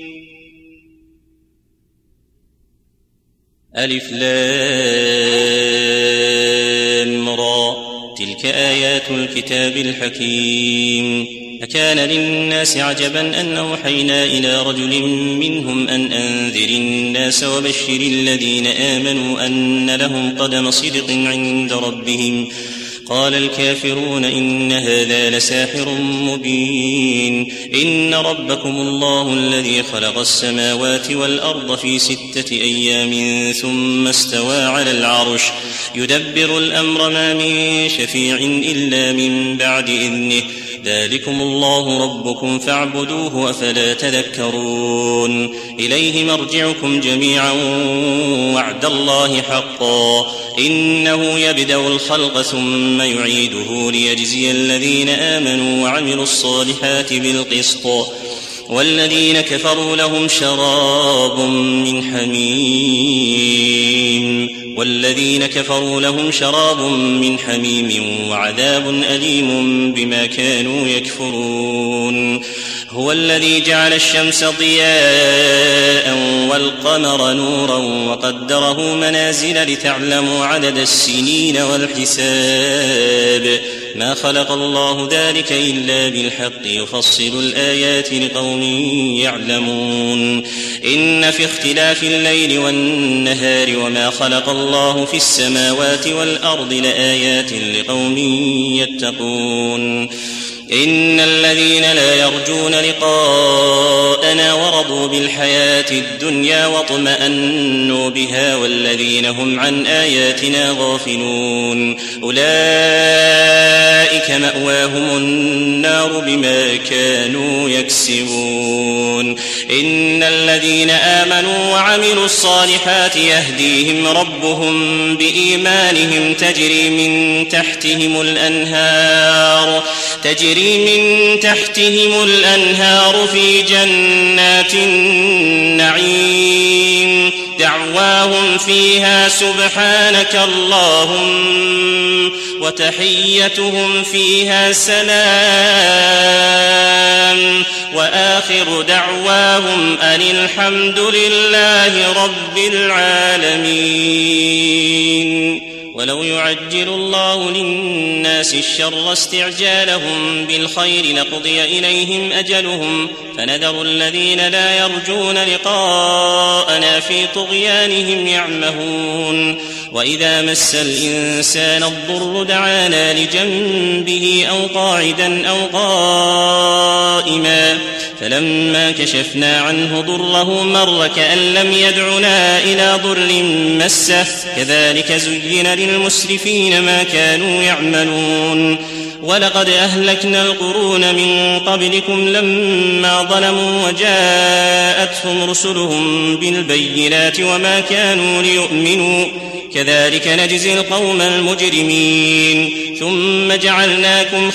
ألف لام را تلك آيات الكتاب الحكيم. أكان للناس عجبا أن أوحينا إلى رجل منهم أن أنذر الناس وبشر الذين آمنوا أن لهم قدم صدق عند ربهم. قال الكافرون إن هذا لساحر مبين. إن ربكم الله الذي خلق السماوات والأرض في 6 أيام ثم استوى على العرش يدبر الأمر ما من شفيع إلا من بعد إذنه. ذلكم الله ربكم فاعبدوه أفلا تذكرون. إليه مرجعكم جميعا وعد الله حقا إنه يبدأ الخلق ثم يعيده ليجزي الذين آمنوا وعملوا الصالحات بالقسط. والذين كفروا لهم شراب من حميم وعذاب أليم بما كانوا يكفرون. هو الذي جعل الشمس ضياء والقمر نورا وقدره منازل لتعلموا عدد السنين والحساب ما خلق الله ذلك إلا بالحق يفصل الآيات لقوم يعلمون إن في اختلاف الليل والنهار وما خلق الله في السماوات والأرض لآيات لقوم يتقون إن الذين لا يرجون لقاءنا ورضوا بالحياة الدنيا واطمأنوا بها والذين هم عن آياتنا غافلون أولئك مأواهم النار بما كانوا يكسبون إن الذين آمنوا وعملوا الصالحات يهديهم ربهم بإيمانهم تجري من تحتهم الأنهار في جنات النعيم دعواهم فيها سبحانك اللهم وتحيتهم فيها سلام وآخر دعواهم أن الحمد لله رب العالمين ولو يعجل الله للناس الشر استعجالهم بالخير لقضي إليهم أجلهم فنذر الذين لا يرجون لقاءنا في طغيانهم يعمهون وإذا مس الإنسان الضر دعانا لجنبه أو قاعدا أو قائما فلما كشفنا عنه ضره مر كأن لم يدعنا إلى ضر مسه كذلك زين للمسرفين ما كانوا يعملون ولقد أهلكنا القرون من قبلكم لما ظلموا وجاءتهم رسلهم بالبينات وما كانوا ليؤمنوا كذلك نجزي القوم المجرمين ثم جعلناكم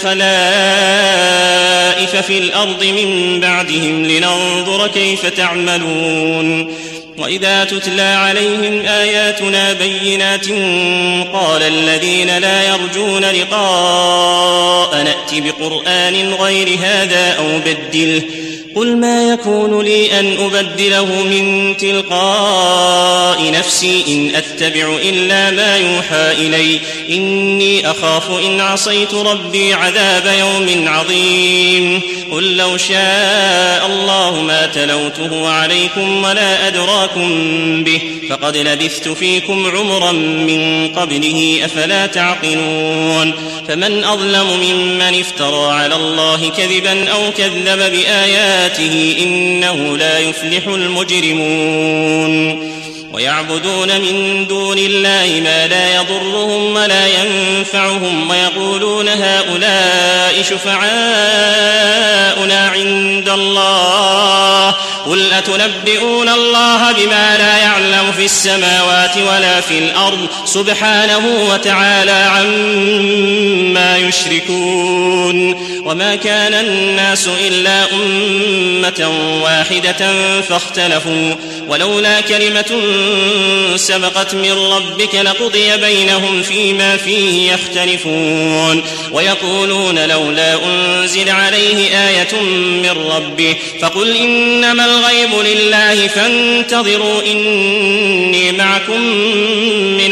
خلائف في الأرض من بعدهم لننظر كيف تعملون وإذا تتلى عليهم آياتنا بينات قال الذين لا يرجون لقاء نأت بقرآن غير هذا أو بدله قل ما يكون لي أن أبدله من تلقاء نفسي إن أتبع إلا ما يوحى إلي إني أخاف إن عصيت ربي عذاب يوم عظيم قل لو شاء الله ما تلوته عليكم ولا أدراكم به فقد لبثت فيكم عمرا من قبله أفلا تعقلون فمن أظلم ممن افترى على الله كذبا أو كذب بآياته إنه لا يفلح المجرمون ويعبدون من دون الله ما لا يضرهم ولا ينفعهم ويقولون هؤلاء شفعاؤنا عند الله قل أتنبئون الله بما لا يعلم في السماوات ولا في الأرض سبحانه وتعالى عما يشركون وما كان الناس إلا أمة واحدة فاختلفوا ولولا كلمة سبقت من ربك لقضي بينهم فيما فيه يختلفون ويقولون لولا أنزل عليه آية من ربه فقل إنما الغيب لله فانتظروا إني معكم من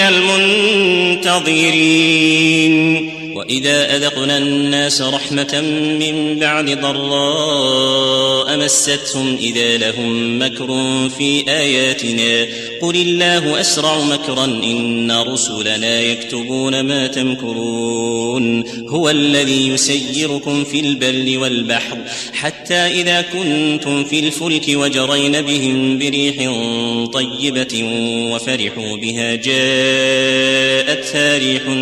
المنتظرين وإذا أذقنا الناس رحمة من بعد ضراء مستهم إذا لهم مكر في آياتنا قل الله أسرع مكرا إن رسلنا يكتبون ما تمكرون هو الذي يسيركم في البر والبحر حتى إذا كنتم في الفلك وجرين بهم بريح طيبة وفرحوا بها جاءتها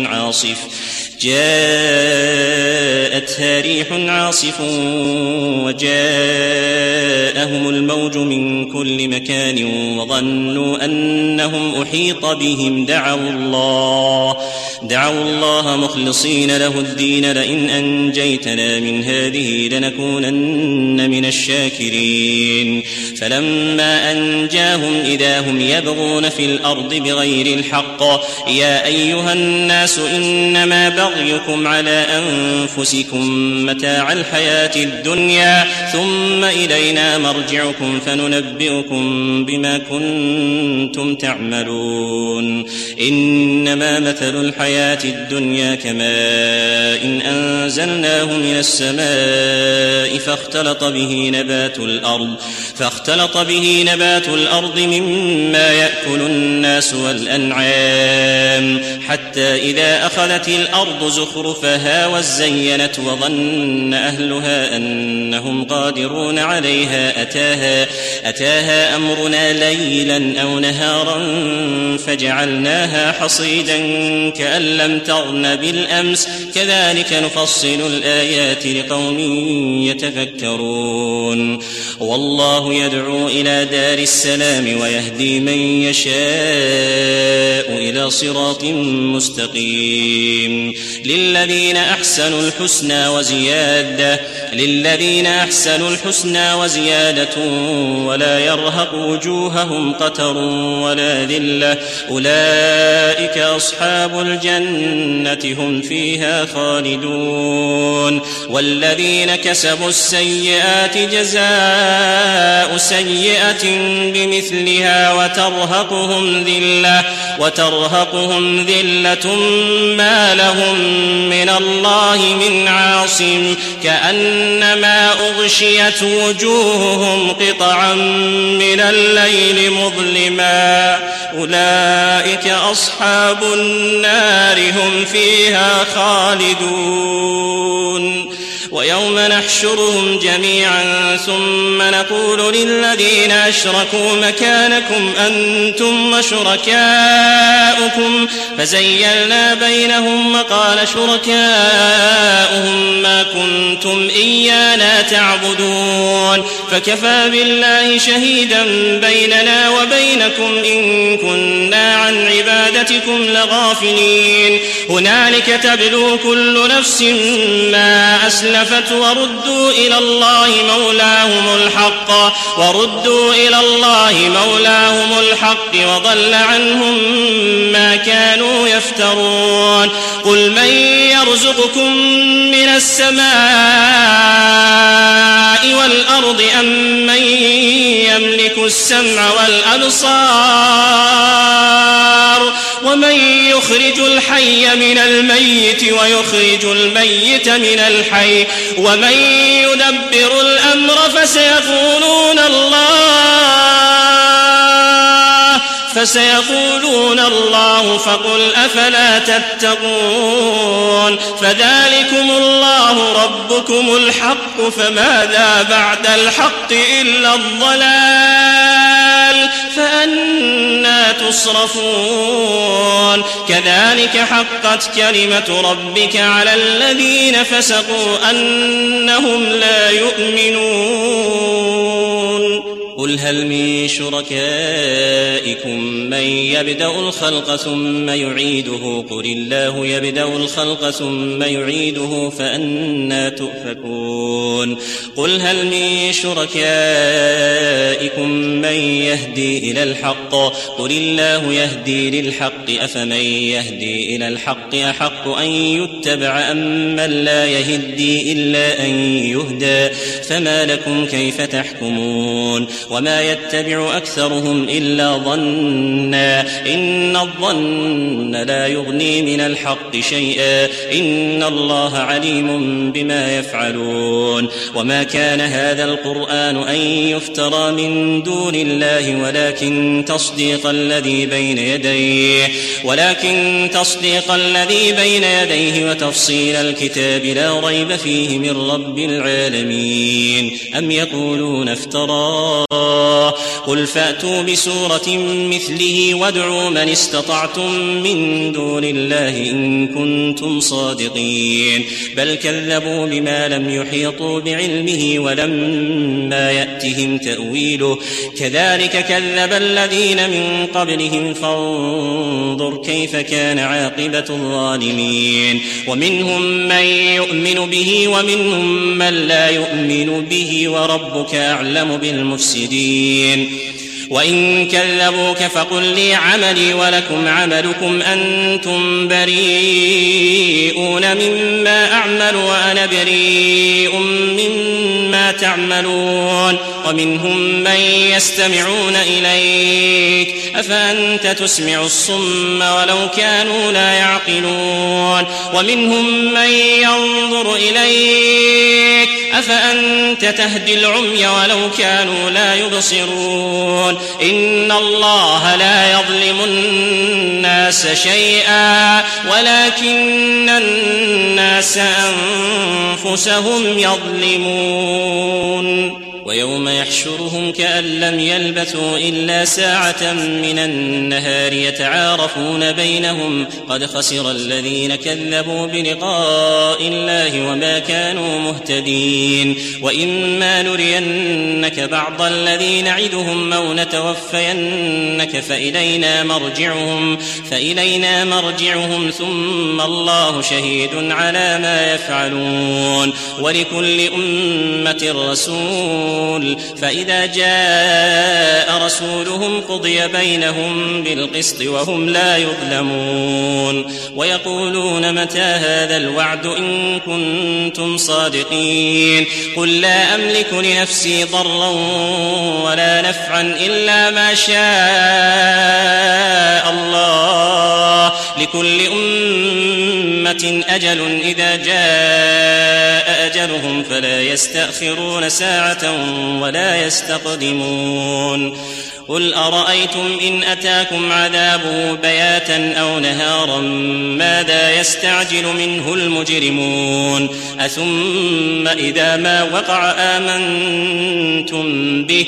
ريح عاصف وجاءهم الموج من كل مكان وظنوا أنهم أحيط بهم دعوا الله مخلصين له الدين لئن أنجيتنا من هذه لنكونن من الشاكرين فلما أنجاهم إذا هم يبغون في الأرض بغير الحق يا أيها الناس إنما بغيكم على أنفسكم متاع الحياة الدنيا ثم إلينا مرجعكم فننبئكم بما كنتم تعملون إنما مثل الحياة الدنيا كماء إن أنزلناه من السماء فاختلط به نبات الأرض مما يأكل الناس والأنعام حتى إذا أخذت الأرض زخرفها وزينت وظن أهلها أنهم قادرون عليها أتاها أمرنا ليلا أو نهارا فجعلناها حصيدا كأن لم تغن بالأمس كذلك نفصل الآيات لقوم يتفكرون والله يدعو إلى دار السلام ويهدي من يشاء إلى صراط مستقيم للذين أحسنوا الحسنى وزيادة ولا يرهق وجوههم قتر ولا ذلة أولئك أصحاب الجنة هم فيها خالدون والذين كسبوا السيئات جزاء سيئة بمثلها وترهقهم ذلة ما لهم من الله من عاصم كأنما أغشيت وجوههم قطعا من الليل مظلما أولئك أصحاب النار هم فيها خالدون ويوم نحشرهم جميعا ثم نقول للذين أشركوا مكانكم أنتم وشركاؤكم فزيلنا بينهم وقال شركاؤهم ما كنتم إيانا تعبدون فكفى بالله شهيدا بيننا وبينكم إن كنا عن عبادتكم لغافلين هنالك تبلو كل نفس ما أسلفت وردوا إلى الله مولاهم الحق وضل عنهم ما كانوا يفترون قل من يرزقكم من السماء والأرض أم من يملك السمع والأبصار ومن يخرج الحي من الميت ويخرج الميت من الحي ومن يدبر الأمر فسيقولون الله فقل أفلا تتقون فذلكم الله ربكم الحق فماذا بعد الحق إلا الضلال فأنى تصرفون كذلك حقت كلمة ربك على الذين فسقوا أنهم لا يؤمنون قل هل من شركائكم من يبدأ الخلق ثم يعيده قل الله يبدأ الخلق ثم يعيده فأنى تؤفكون قل هل من شركائكم من يهدي إلى الحق قل الله يهدي للحق أفمن يهدي إلى الحق أحق أن يتبع أم من لا يهدي إلا أن يهدى فما لكم كيف تحكمون وما يتبع أكثرهم إلا ظنا إن الظن لا يغني من الحق شيئا إن الله عليم بما يفعلون وما كان هذا القرآن أن يفترى من دون الله ولكن تصديق الذي بين يديه وتفصيل الكتاب لا ريب فيه من رب العالمين أم يقولون افتراه الله قل فأتوا بسورة مثله وادعوا من استطعتم من دون الله إن كنتم صادقين بل كذبوا بما لم يحيطوا بعلمه ولما يأتهم تأويله كذلك كذب الذين من قبلهم فانظر كيف كان عاقبة الظالمين ومنهم من يؤمن به ومنهم من لا يؤمن به وربك أعلم بالمفسدين وإن كذبوك فقل لي عملي ولكم عملكم أنتم بريئون مما أعمل وأنا بريء مما تعملون ومنهم من يستمعون إليك أفأنت تسمع الصم ولو كانوا لا يعقلون ومنهم من ينظر إليك أفأنت تهدي العمي ولو كانوا لا يبصرون إن الله لا يظلم الناس شيئا ولكن الناس أنفسهم يظلمون ويوم يحشرهم كأن لم يلبثوا إلا ساعة من النهار يتعارفون بينهم قد خسر الذين كذبوا بلقاء الله وما كانوا مهتدين وإما نرينك بعض الذي نعدهم أو نتوفينك فإلينا مرجعهم ثم الله شهيد على ما يفعلون ولكل أمة رسول فإذا جاء رسولهم قضي بينهم بالقسط وهم لا يظلمون ويقولون متى هذا الوعد إن كنتم صادقين قل لا أملك لنفسي ضرا ولا نفعا إلا ما شاء الله لكل أمة أجل إذا جاء أجلهم فلا يستأخرون ساعة ولا يستقدمون قل أرأيتم إن أتاكم عذابه بياتا أو نهارا ماذا يستعجل منه المجرمون أثم إذا ما وقع آمنتم به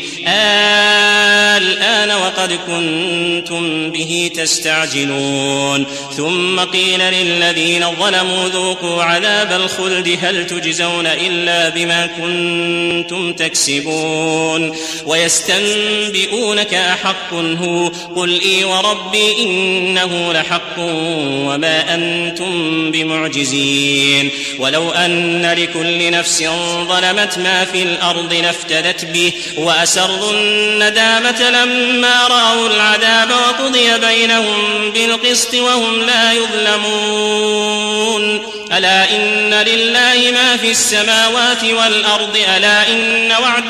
الآن وقد كنتم به تستعجلون ثم قيل للذين ظلموا ذوقوا عذاب الخلد هل تجزون إلا بما كنتم تكسبون ويستنبئونك أحق هو قل إي وربي إنه لحق وما أنتم بمعجزين ولو أن لكل نفس ظلمت ما في الأرض لافتدت به وأسروا الندامة لما رأوا العذاب وقضي بينهم بالقسط وهم لا يظلمون ألا إن لله ما في السماوات والأرض ألا إن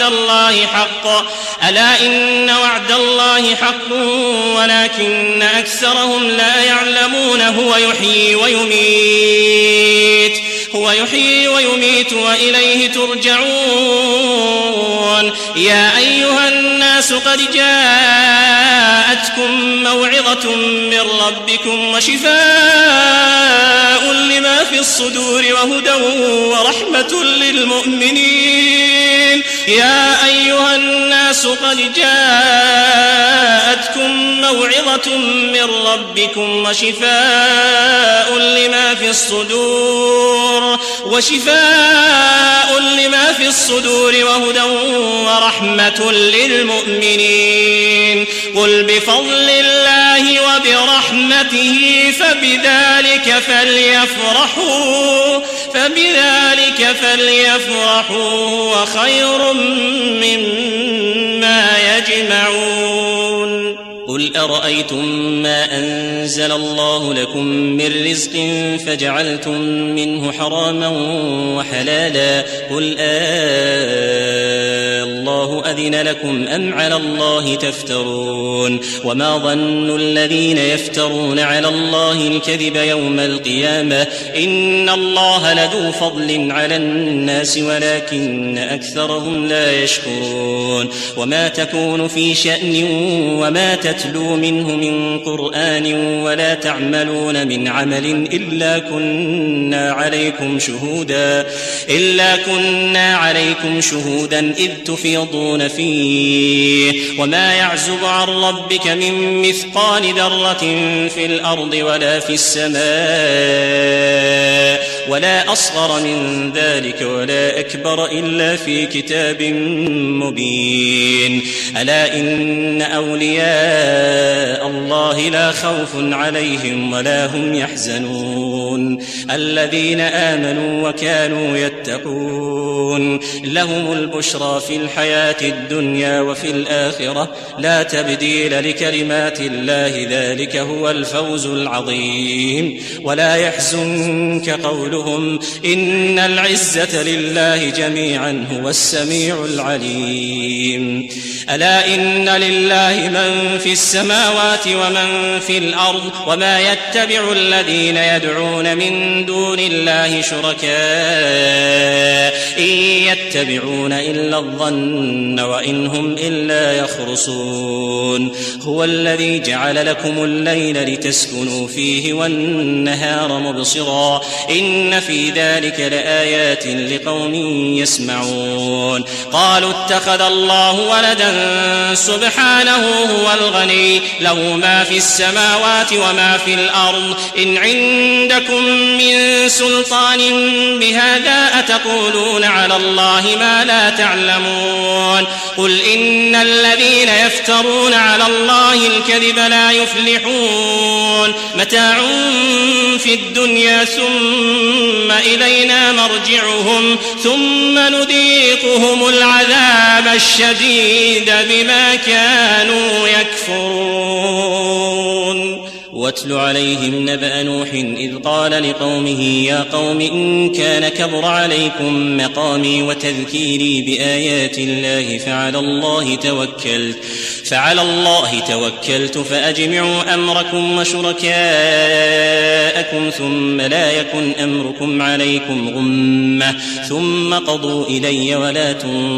وعد الله حق ولكن أكثرهم لا يعلمون هو يحيي ويميت وإليه ترجعون يا أيها الناس قد جاءتكم موعظة من ربكم وشفاء لما في الصدور وهدى ورحمة للمؤمنين يا أيها الناس قد جاءتكم موعظة من ربكم وشفاء لما في الصدور وهدى ورحمة للمؤمنين قل بفضل الله وبرحمته فبذلك فليفرحوا وخير مما يجمعون قل أرأيتم ما أنزل الله لكم من رزق فجعلتم منه حراما وحلالا قل الله أذن لكم أم على الله تفترون وما ظن الذين يفترون على الله الكذب يوم القيامة إن الله لذو فضل على الناس ولكن أكثرهم لا يشكرون وما تكون في شأن وما تتلو منه من قرآن ولا تعملون من عمل إلا كنا عليكم شهودا إذ تفيضون يفرطون فيه. وما يعزب عن ربك من مثقال ذرة في الأرض ولا في السماء ولا أصغر من ذلك ولا أكبر إلا في كتاب مبين. ألا إن أولياء الله لا خوف عليهم ولا هم يحزنون الذين آمنوا وكانوا يتقون لهم البشرى في الحياة الدنيا وفي الآخرة لا تبديل لكلمات الله ذلك هو الفوز العظيم. ولا يحزنك قولهم إن العزة لله جميعا هو السميع العليم. ألا إن لله من في السماوات ومن في الأرض وما يتبع الذين يدعون من دون الله شركاء إن يتبعون إلا الظن وإن هم إلا يخرصون. هو الذي جعل لكم الليل لتسكنوا فيه والنهار مبصرا إن في ذلك لآيات لقوم يسمعون. قالوا اتخذ الله ولدا سبحانه هو الغني له ما في السماوات وما في الأرض إن عندكم من سلطان بهذا أتقولون على الله ما لا تعلمون. قل إن الذين يفترون على الله الكذب لا يفلحون متاع في الدنيا ثم إلينا مرجعهم ثم نذيقهم العذاب الشديد بما كانوا يكفرون. واتل عليهم نبأ نوح إذ قال لقومه يا قوم إن كان كبر عليكم مقامي وتذكيري بآيات الله فعلى الله توكلت فأجمعوا أمركم وشركاءكم ثم لا يكن أمركم عليكم غمة ثم قضوا إلي ولا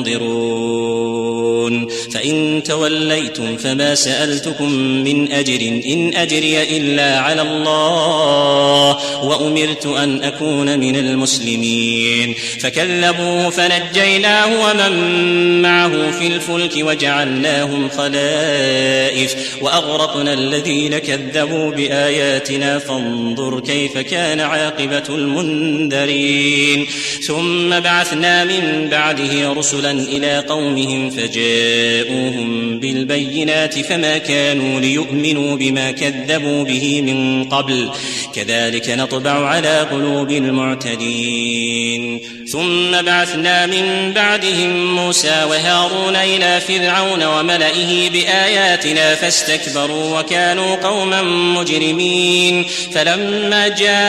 تنظرون. فإن توليتم فما سألتكم من أجر إن أجري إلا على الله وأمرت أن أكون من المسلمين. فكذبوه فنجيناه ومن معه في الفلك وجعلناهم خلائف وأغرقنا الذين كذبوا بآياتنا فانظر كيف كان عاقبة المنذرين. ثم بعثنا من بعده رسلا إلى قومهم فجاءوهم بالبينات فما كانوا ليؤمنوا بما كذبوا به من قبل كذلك نطبع على قلوب المعتدين. ثم بعثنا من بعدهم موسى وهارون إلى فرعون وملئه بآياتنا فاستكبروا وكانوا قوما مجرمين. فلما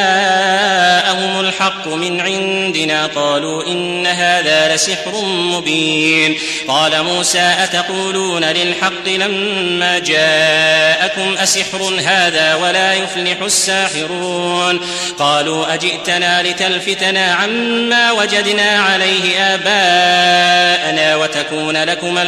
جاءهم الحق من عندنا قالوا إن هذا لسحر مبين. قال موسى أتقولون للحق لما جاءكم أسحر هذا ولا يفلح الساحرون. قالوا أجئتنا لتلفتنا عما وجدنا عليه آباءنا وتكون لكما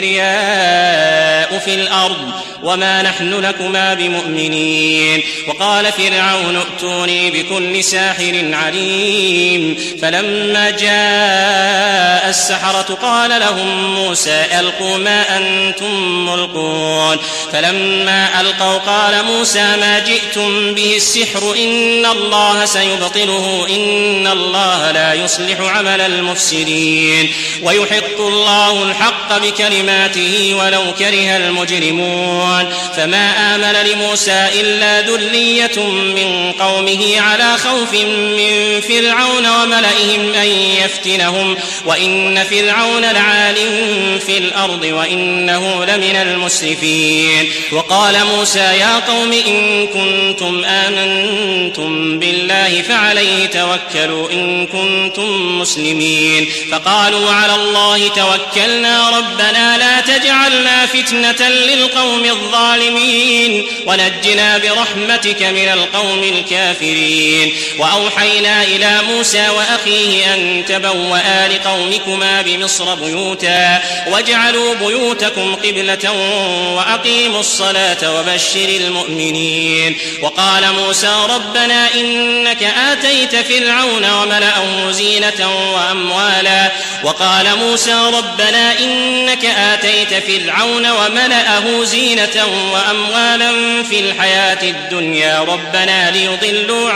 الكبرياء في الأرض وما نحن لكما بمؤمنين. وقال فرعون ائتوني بكل ساحر عليم. فلما جاء السحرة قال لهم موسى ألقوا ما أنتم ملقون. فلما ألقوا قال موسى ما جئتم به السحر إن الله سيبطله إن الله لا يصلح عمل المفسدين ويحق الله الحق بكلماته ولو كره المجرمون. فما آمن لموسى إلا ذرية من قومه على خوف من فرعون وملئهم أن يفتنهم وإن فرعون لعال في الأرض وإنه لمن المسرفين. وقال موسى يا قوم إن كنتم آمنتم بالله فعليه توكلوا إن كنتم مسلمين. فقالوا على الله توكلنا ربنا لا تجعلنا فتنة للقوم الظالمين ونجنا برحمتك من القوم الكافرين. وأوحينا إلى موسى وأخيه أن تبوأ لقومكما بمصر بيوتا واجعلوا بيوتكم قبلة وأقيموا الصلاة وبشر المؤمنين. وقال موسى ربنا إنك آتيت فرعون وملأه زينة وأموالا وقال موسى ربنا إنك آتيت فرعون وملأه زينة وأموالا في الحياة الدنيا ربنا ليضلوا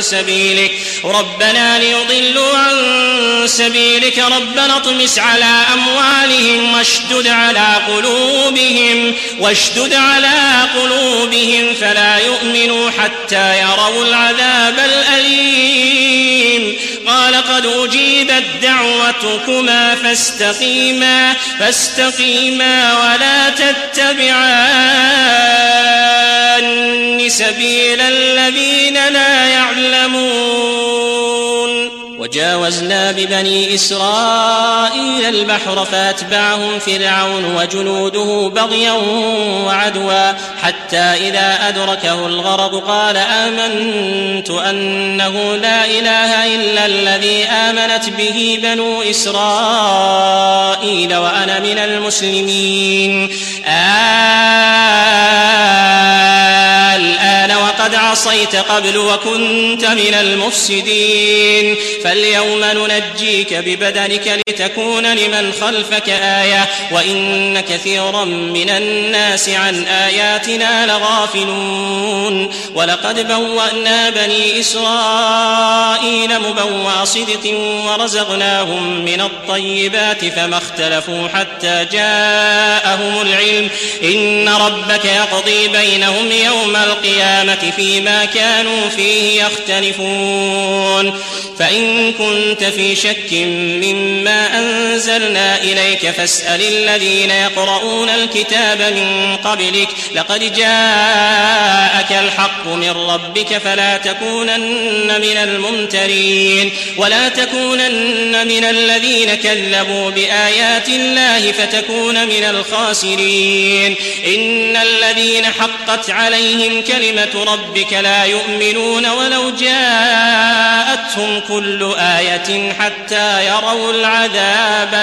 عن سبيلك ربنا اطمس على أموالهم واشدد على قلوبهم فلا يؤمنوا حتى يروا العذاب الأليم قال قد أجيبت دعوتكما فاستقيما ولا تتبعان سبيل الذين لا يعلمون وجاوزنا ببني إسرائيل البحر فأتبعهم فرعون وجنوده بغيا وعدوا حتى إذا أدركه الغرق قال آمنت أنه لا إله إلا الذي آمنت به بنو إسرائيل وأنا من المسلمين الآن وقد عصيت قبل وكنت من المفسدين فاليوم ننجيك ببدنك لتكون لمن خلفك آية وإن كثيرا من الناس عن آياتنا لغافلون ولقد بوأنا بني إسرائيل مبوأ صدق ورزقناهم من الطيبات فما اختلفوا حتى جاءهم العلم إن ربك يقضي بينهم يوم القيامة فيما كانوا فيه يختلفون فإن كنت في شك مما أنزلنا إليك فاسأل الذين يقرؤون الكتاب من قبلك لقد جاءك الحق من ربك فلا تكونن من الممترين ولا تكونن من الذين كذبوا بآيات الله فتكون من الخاسرين إن الذين حقت عليهم كلمة ربك لا يؤمنون ولو جاءتهم كل آية حتى يروا العذاب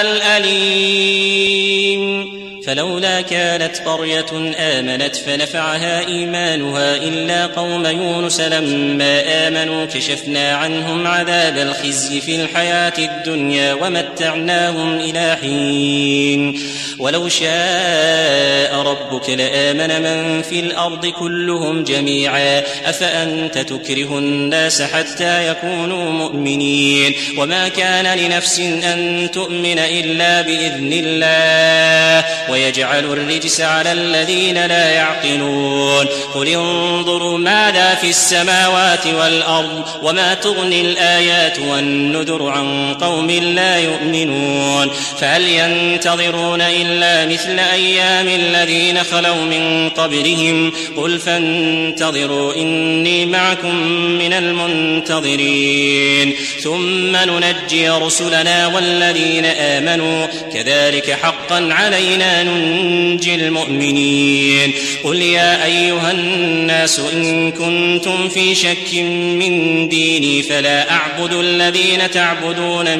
الأليم فلولا كانت قرية آمنت فنفعها إيمانها إلا قوم يونس لما آمنوا كشفنا عنهم عذاب الخزي في الحياة الدنيا ومتعناهم إلى حين ولو شاء ربك لآمن من في الأرض كلهم جميعا أفأنت تكره الناس حتى يكونوا مؤمنين وما كان لنفس أن تؤمن إلا بإذن الله ويجعل الرجس على الذين لا يعقلون قل انظروا ماذا في السماوات والأرض وما تغني الآيات والنذر عن قوم لا يؤمنون فهل ينتظرون إلا مثل أيام الذين خلوا من قبلهم قل فانتظروا إني معكم من المنتظرين ثم ننجي رسلنا والذين آمنوا كذلك حقا علينا ننجي المؤمنين قل يا أيها الناس إن كنتم في شك من ديني فلا أعبد الذين تعبدون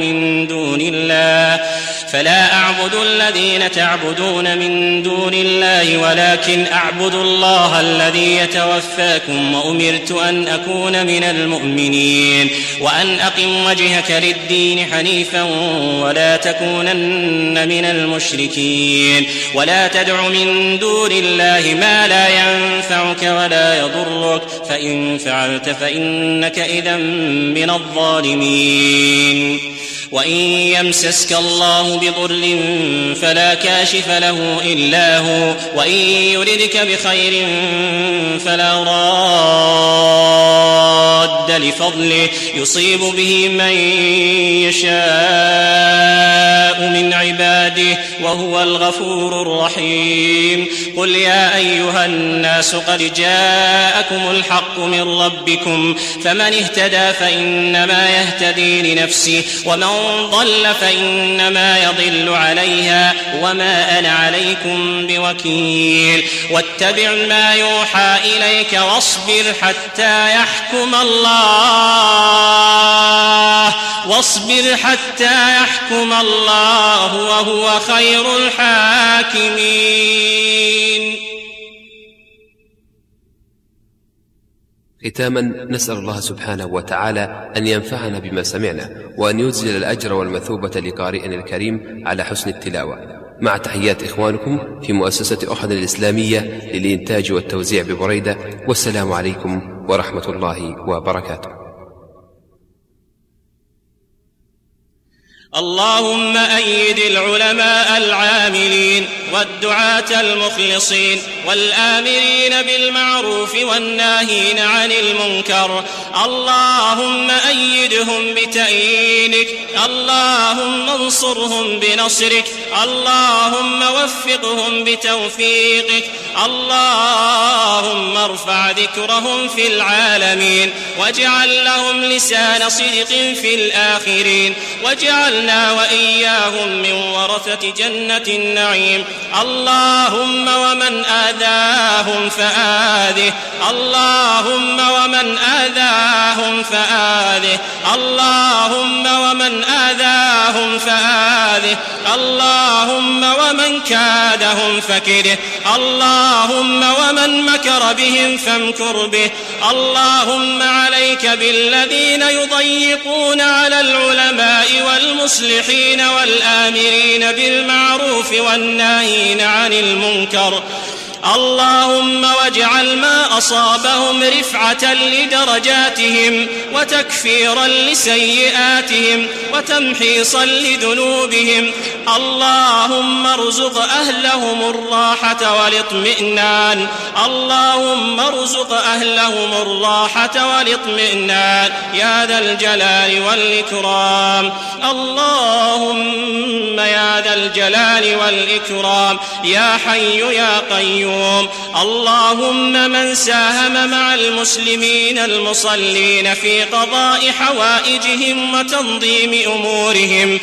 من دون الله ولكن أعبد الله الذي يتوفاكم وأمرت أن أكون من المؤمنين وأن أقم وجهك للدين حنيفا ولا تكونن من المشركين ولا تدع من دون الله ما لا ينفعك ولا يضرك فإن فعلت فإنك إذا من الظالمين وإن يمسسك الله بضر فلا كاشف له إلا هو وإن يردك بخير فلا راد لفضله يصيب به من يشاء من عباده وهو الغفور الرحيم قل يا أيها الناس قد جاءكم الحق من ربكم فمن اهتدى فإنما يهتدي لنفسه ومن ضل فإنما يضل عليها وما أنا عليكم بوكيل واتبع ما يوحى إليك واصبر حتى يحكم الله وهو خير الحاكمين ختاما نسأل الله سبحانه وتعالى أن ينفعنا بما سمعنا، وأن يجزل الأجر والمثوبة لقارئنا الكريم على حسن التلاوة. مع تحيات إخوانكم في مؤسسة أحد الإسلامية للإنتاج والتوزيع ببريدة، والسلام عليكم ورحمة الله وبركاته. اللهم أيد العلماء العاملين والدعاة المخلصين والآمرين بالمعروف والناهين عن المنكر، اللهم أيدهم بتأييدك، اللهم انصرهم بنصرك، اللهم وفقهم بتوفيقك، اللهم ارفع ذكرهم في العالمين، واجعل لهم لسان صدق في الآخرين، واجعلنا وإياهم من ورثة جنة النعيم. اللهم ومن آذاهم فآذه، اللهم ومن آذاهم فآذه، اللهم ومن آذاهم فآذه، اللهم ومن كادهم فكده، اللهم ومن مكر بهم فامكر به. اللهم عليك بالذين يضيقون على العلماء والمصلحين والآمرين بالمعروف والناهين عن المنكر، اللهم واجعل ما أصابهم رفعة لدرجاتهم وتكفيرا لسيئاتهم وتمحيصا لذنوبهم. اللهم ارزق أهلهم الراحة والاطمئنان، اللهم ارزق أهلهم الراحة والاطمئنان يا ذا الجلال والإكرام. اللهم يا ذا الجلال والإكرام يا حي يا قيوم. اللهم من ساهم مع المسلمين المصلين في قضاء حوائجهم وتنظيم أمورهم،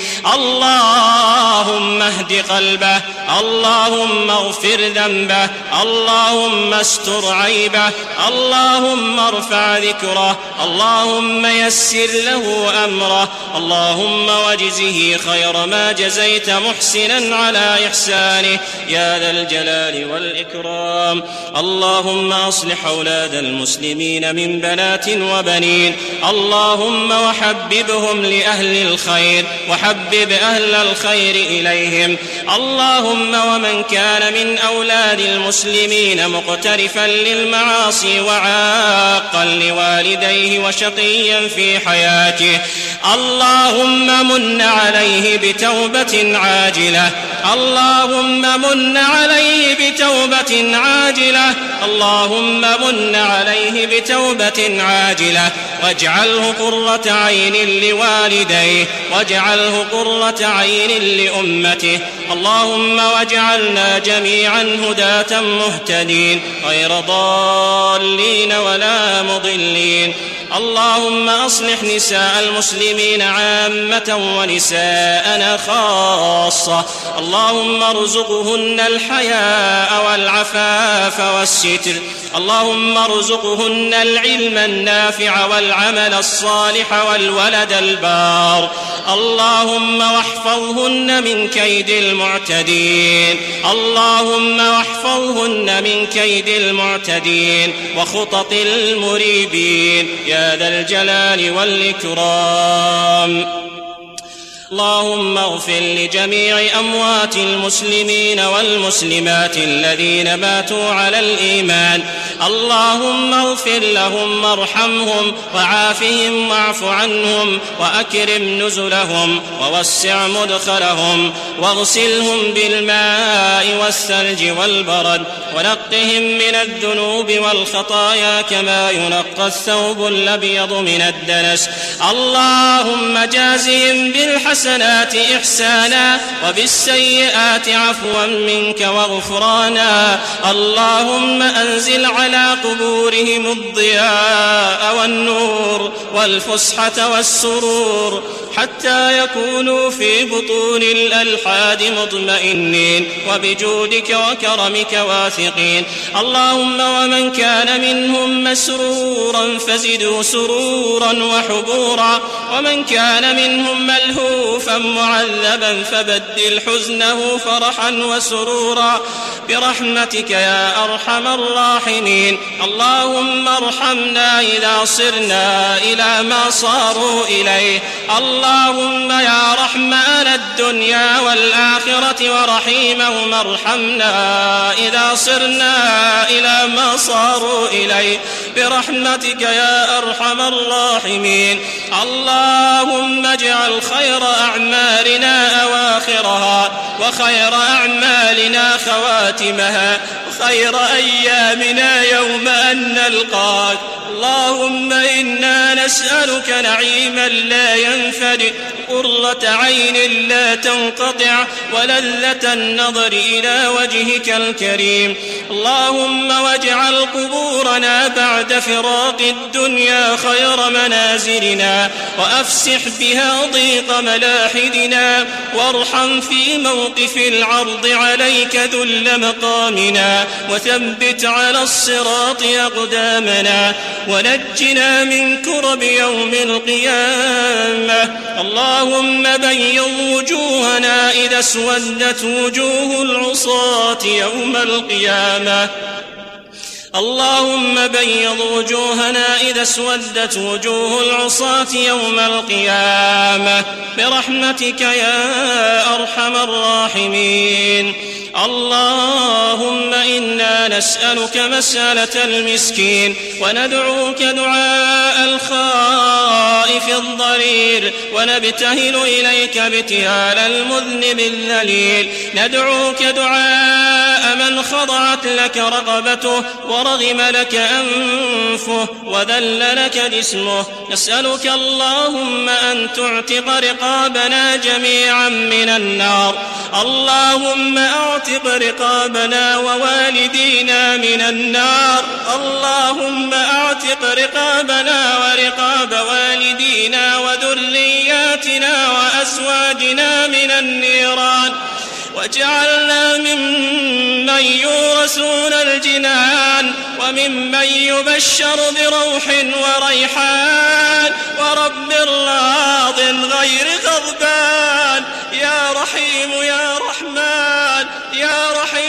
اللهم اهد قلبه، اللهم اغفر ذنبه، اللهم استر عيبه، اللهم ارفع ذكره، اللهم يسر له أمره، اللهم واجزه خير ما جزيت محسنا على إحسانه يا ذا الجلال والإكرام. اللهم أصلح أولاد المسلمين من بنات وبنين، اللهم وحببهم لأهل الخير، وحبب أهل الخير إليهم. اللهم ومن كان من أولاد المسلمين مقترفا للمعاصي وعاقا لوالديه وشقيا في حياته، اللهم من عليه بتوبة عاجلة، اللهم من عليه بتوبة عاجلة، اللهم من عليه بتوبة عاجلة، واجعله قرة عين لوالديه، واجعله قرة عين لأمته. اللهم واجعلنا جميعا هداة مهتدين غير ضالين ولا مضلين. اللهم أصلح نساء المسلمين عامة ونساءنا خاصة، اللهم ارزقهن الحياء والعفاف والستر، اللهم ارزقهن العلم النافع والعمل الصالح والولد البار، اللهم واحفظهن من كيد المعتدين، اللهم واحفظهن من كيد المعتدين وخطط المريبين يا ذا الجلال والإكرام. اللهم اغفر لجميع أموات المسلمين والمسلمات الذين ماتوا على الإيمان، اللهم اغفر لهم وارحمهم وعافهم واعف عنهم وأكرم نزلهم ووسع مدخلهم واغسلهم بالماء والثلج والبرد ونقهم من الذنوب والخطايا كما ينقى الثوب الأبيض من الدنس. اللهم جازهم بالحسنات إحسانا وبالسيئات عفوا منك وغفرانا. اللهم أنزل على قبورهم الضياء والنور والفسحة والسرور حتى يكونوا في بطون الألحاد مطمئنين وبجودك وكرمك واثقين. اللهم ومن كان منهم مسرورا فزده سرورا وحبورا، ومن كان منهم ملهوفا معذبا فبدل حزنه فرحا وسرورا برحمتك يا أرحم الراحمين. اللهم ارحمنا إذا صرنا إلى ما صاروا إليه. اللهم يا رحمن الدنيا والآخرة ورحيمهما ارحمنا إذا صرنا إلى ما صاروا إليه برحمتك يا أرحم الراحمين. اللهم اجعل خير أعمالنا أواخرها وخير أعمالنا خواتمها وخير أيامنا يوم أن نلقاك. اللهم إنا نسألك نعيما لا ينفد، قرة عين لا تنقطع، ولذة النظر إلى وجهك الكريم. اللهم واجعل قبورنا بعد فراق الدنيا خير منازلنا، وأفسح بها ضيق ملاحدنا، وارحم في موقف العرض عليك ذل مقامنا، وثبت على الصراط أقدامنا، ونجنا من كرب يوم القيامة. اللهم بيض وجوهنا إذا اسودت وجوه العصاة يوم القيامة. اللهم بيض وجوهنا إذا اسودت وجوه العصاة يوم القيامة برحمتك يا أرحم الراحمين. اللهم إنا نسألك مسألة المسكين، وندعوك دعاء الخائف الضرير، ونبتهل إليك ابتهال المذنب الذليل. ندعوك دعاء من خضعت لك رقبته ورغم لك أنفه وذل لك جسمه. نسألك اللهم أن تعتق رقابنا جميعا من النار. اللهم أعتق رقابنا ووالدينا من النار. اللهم أعتق رقابنا ورقاب والدينا وذرياتنا وأزواجنا من النيران، واجعلنا ممن يورثون الجنان، وممن يبشر بروح وريحان ورب راض غير غضبان. يا رحيم يا رحمن يا رحيم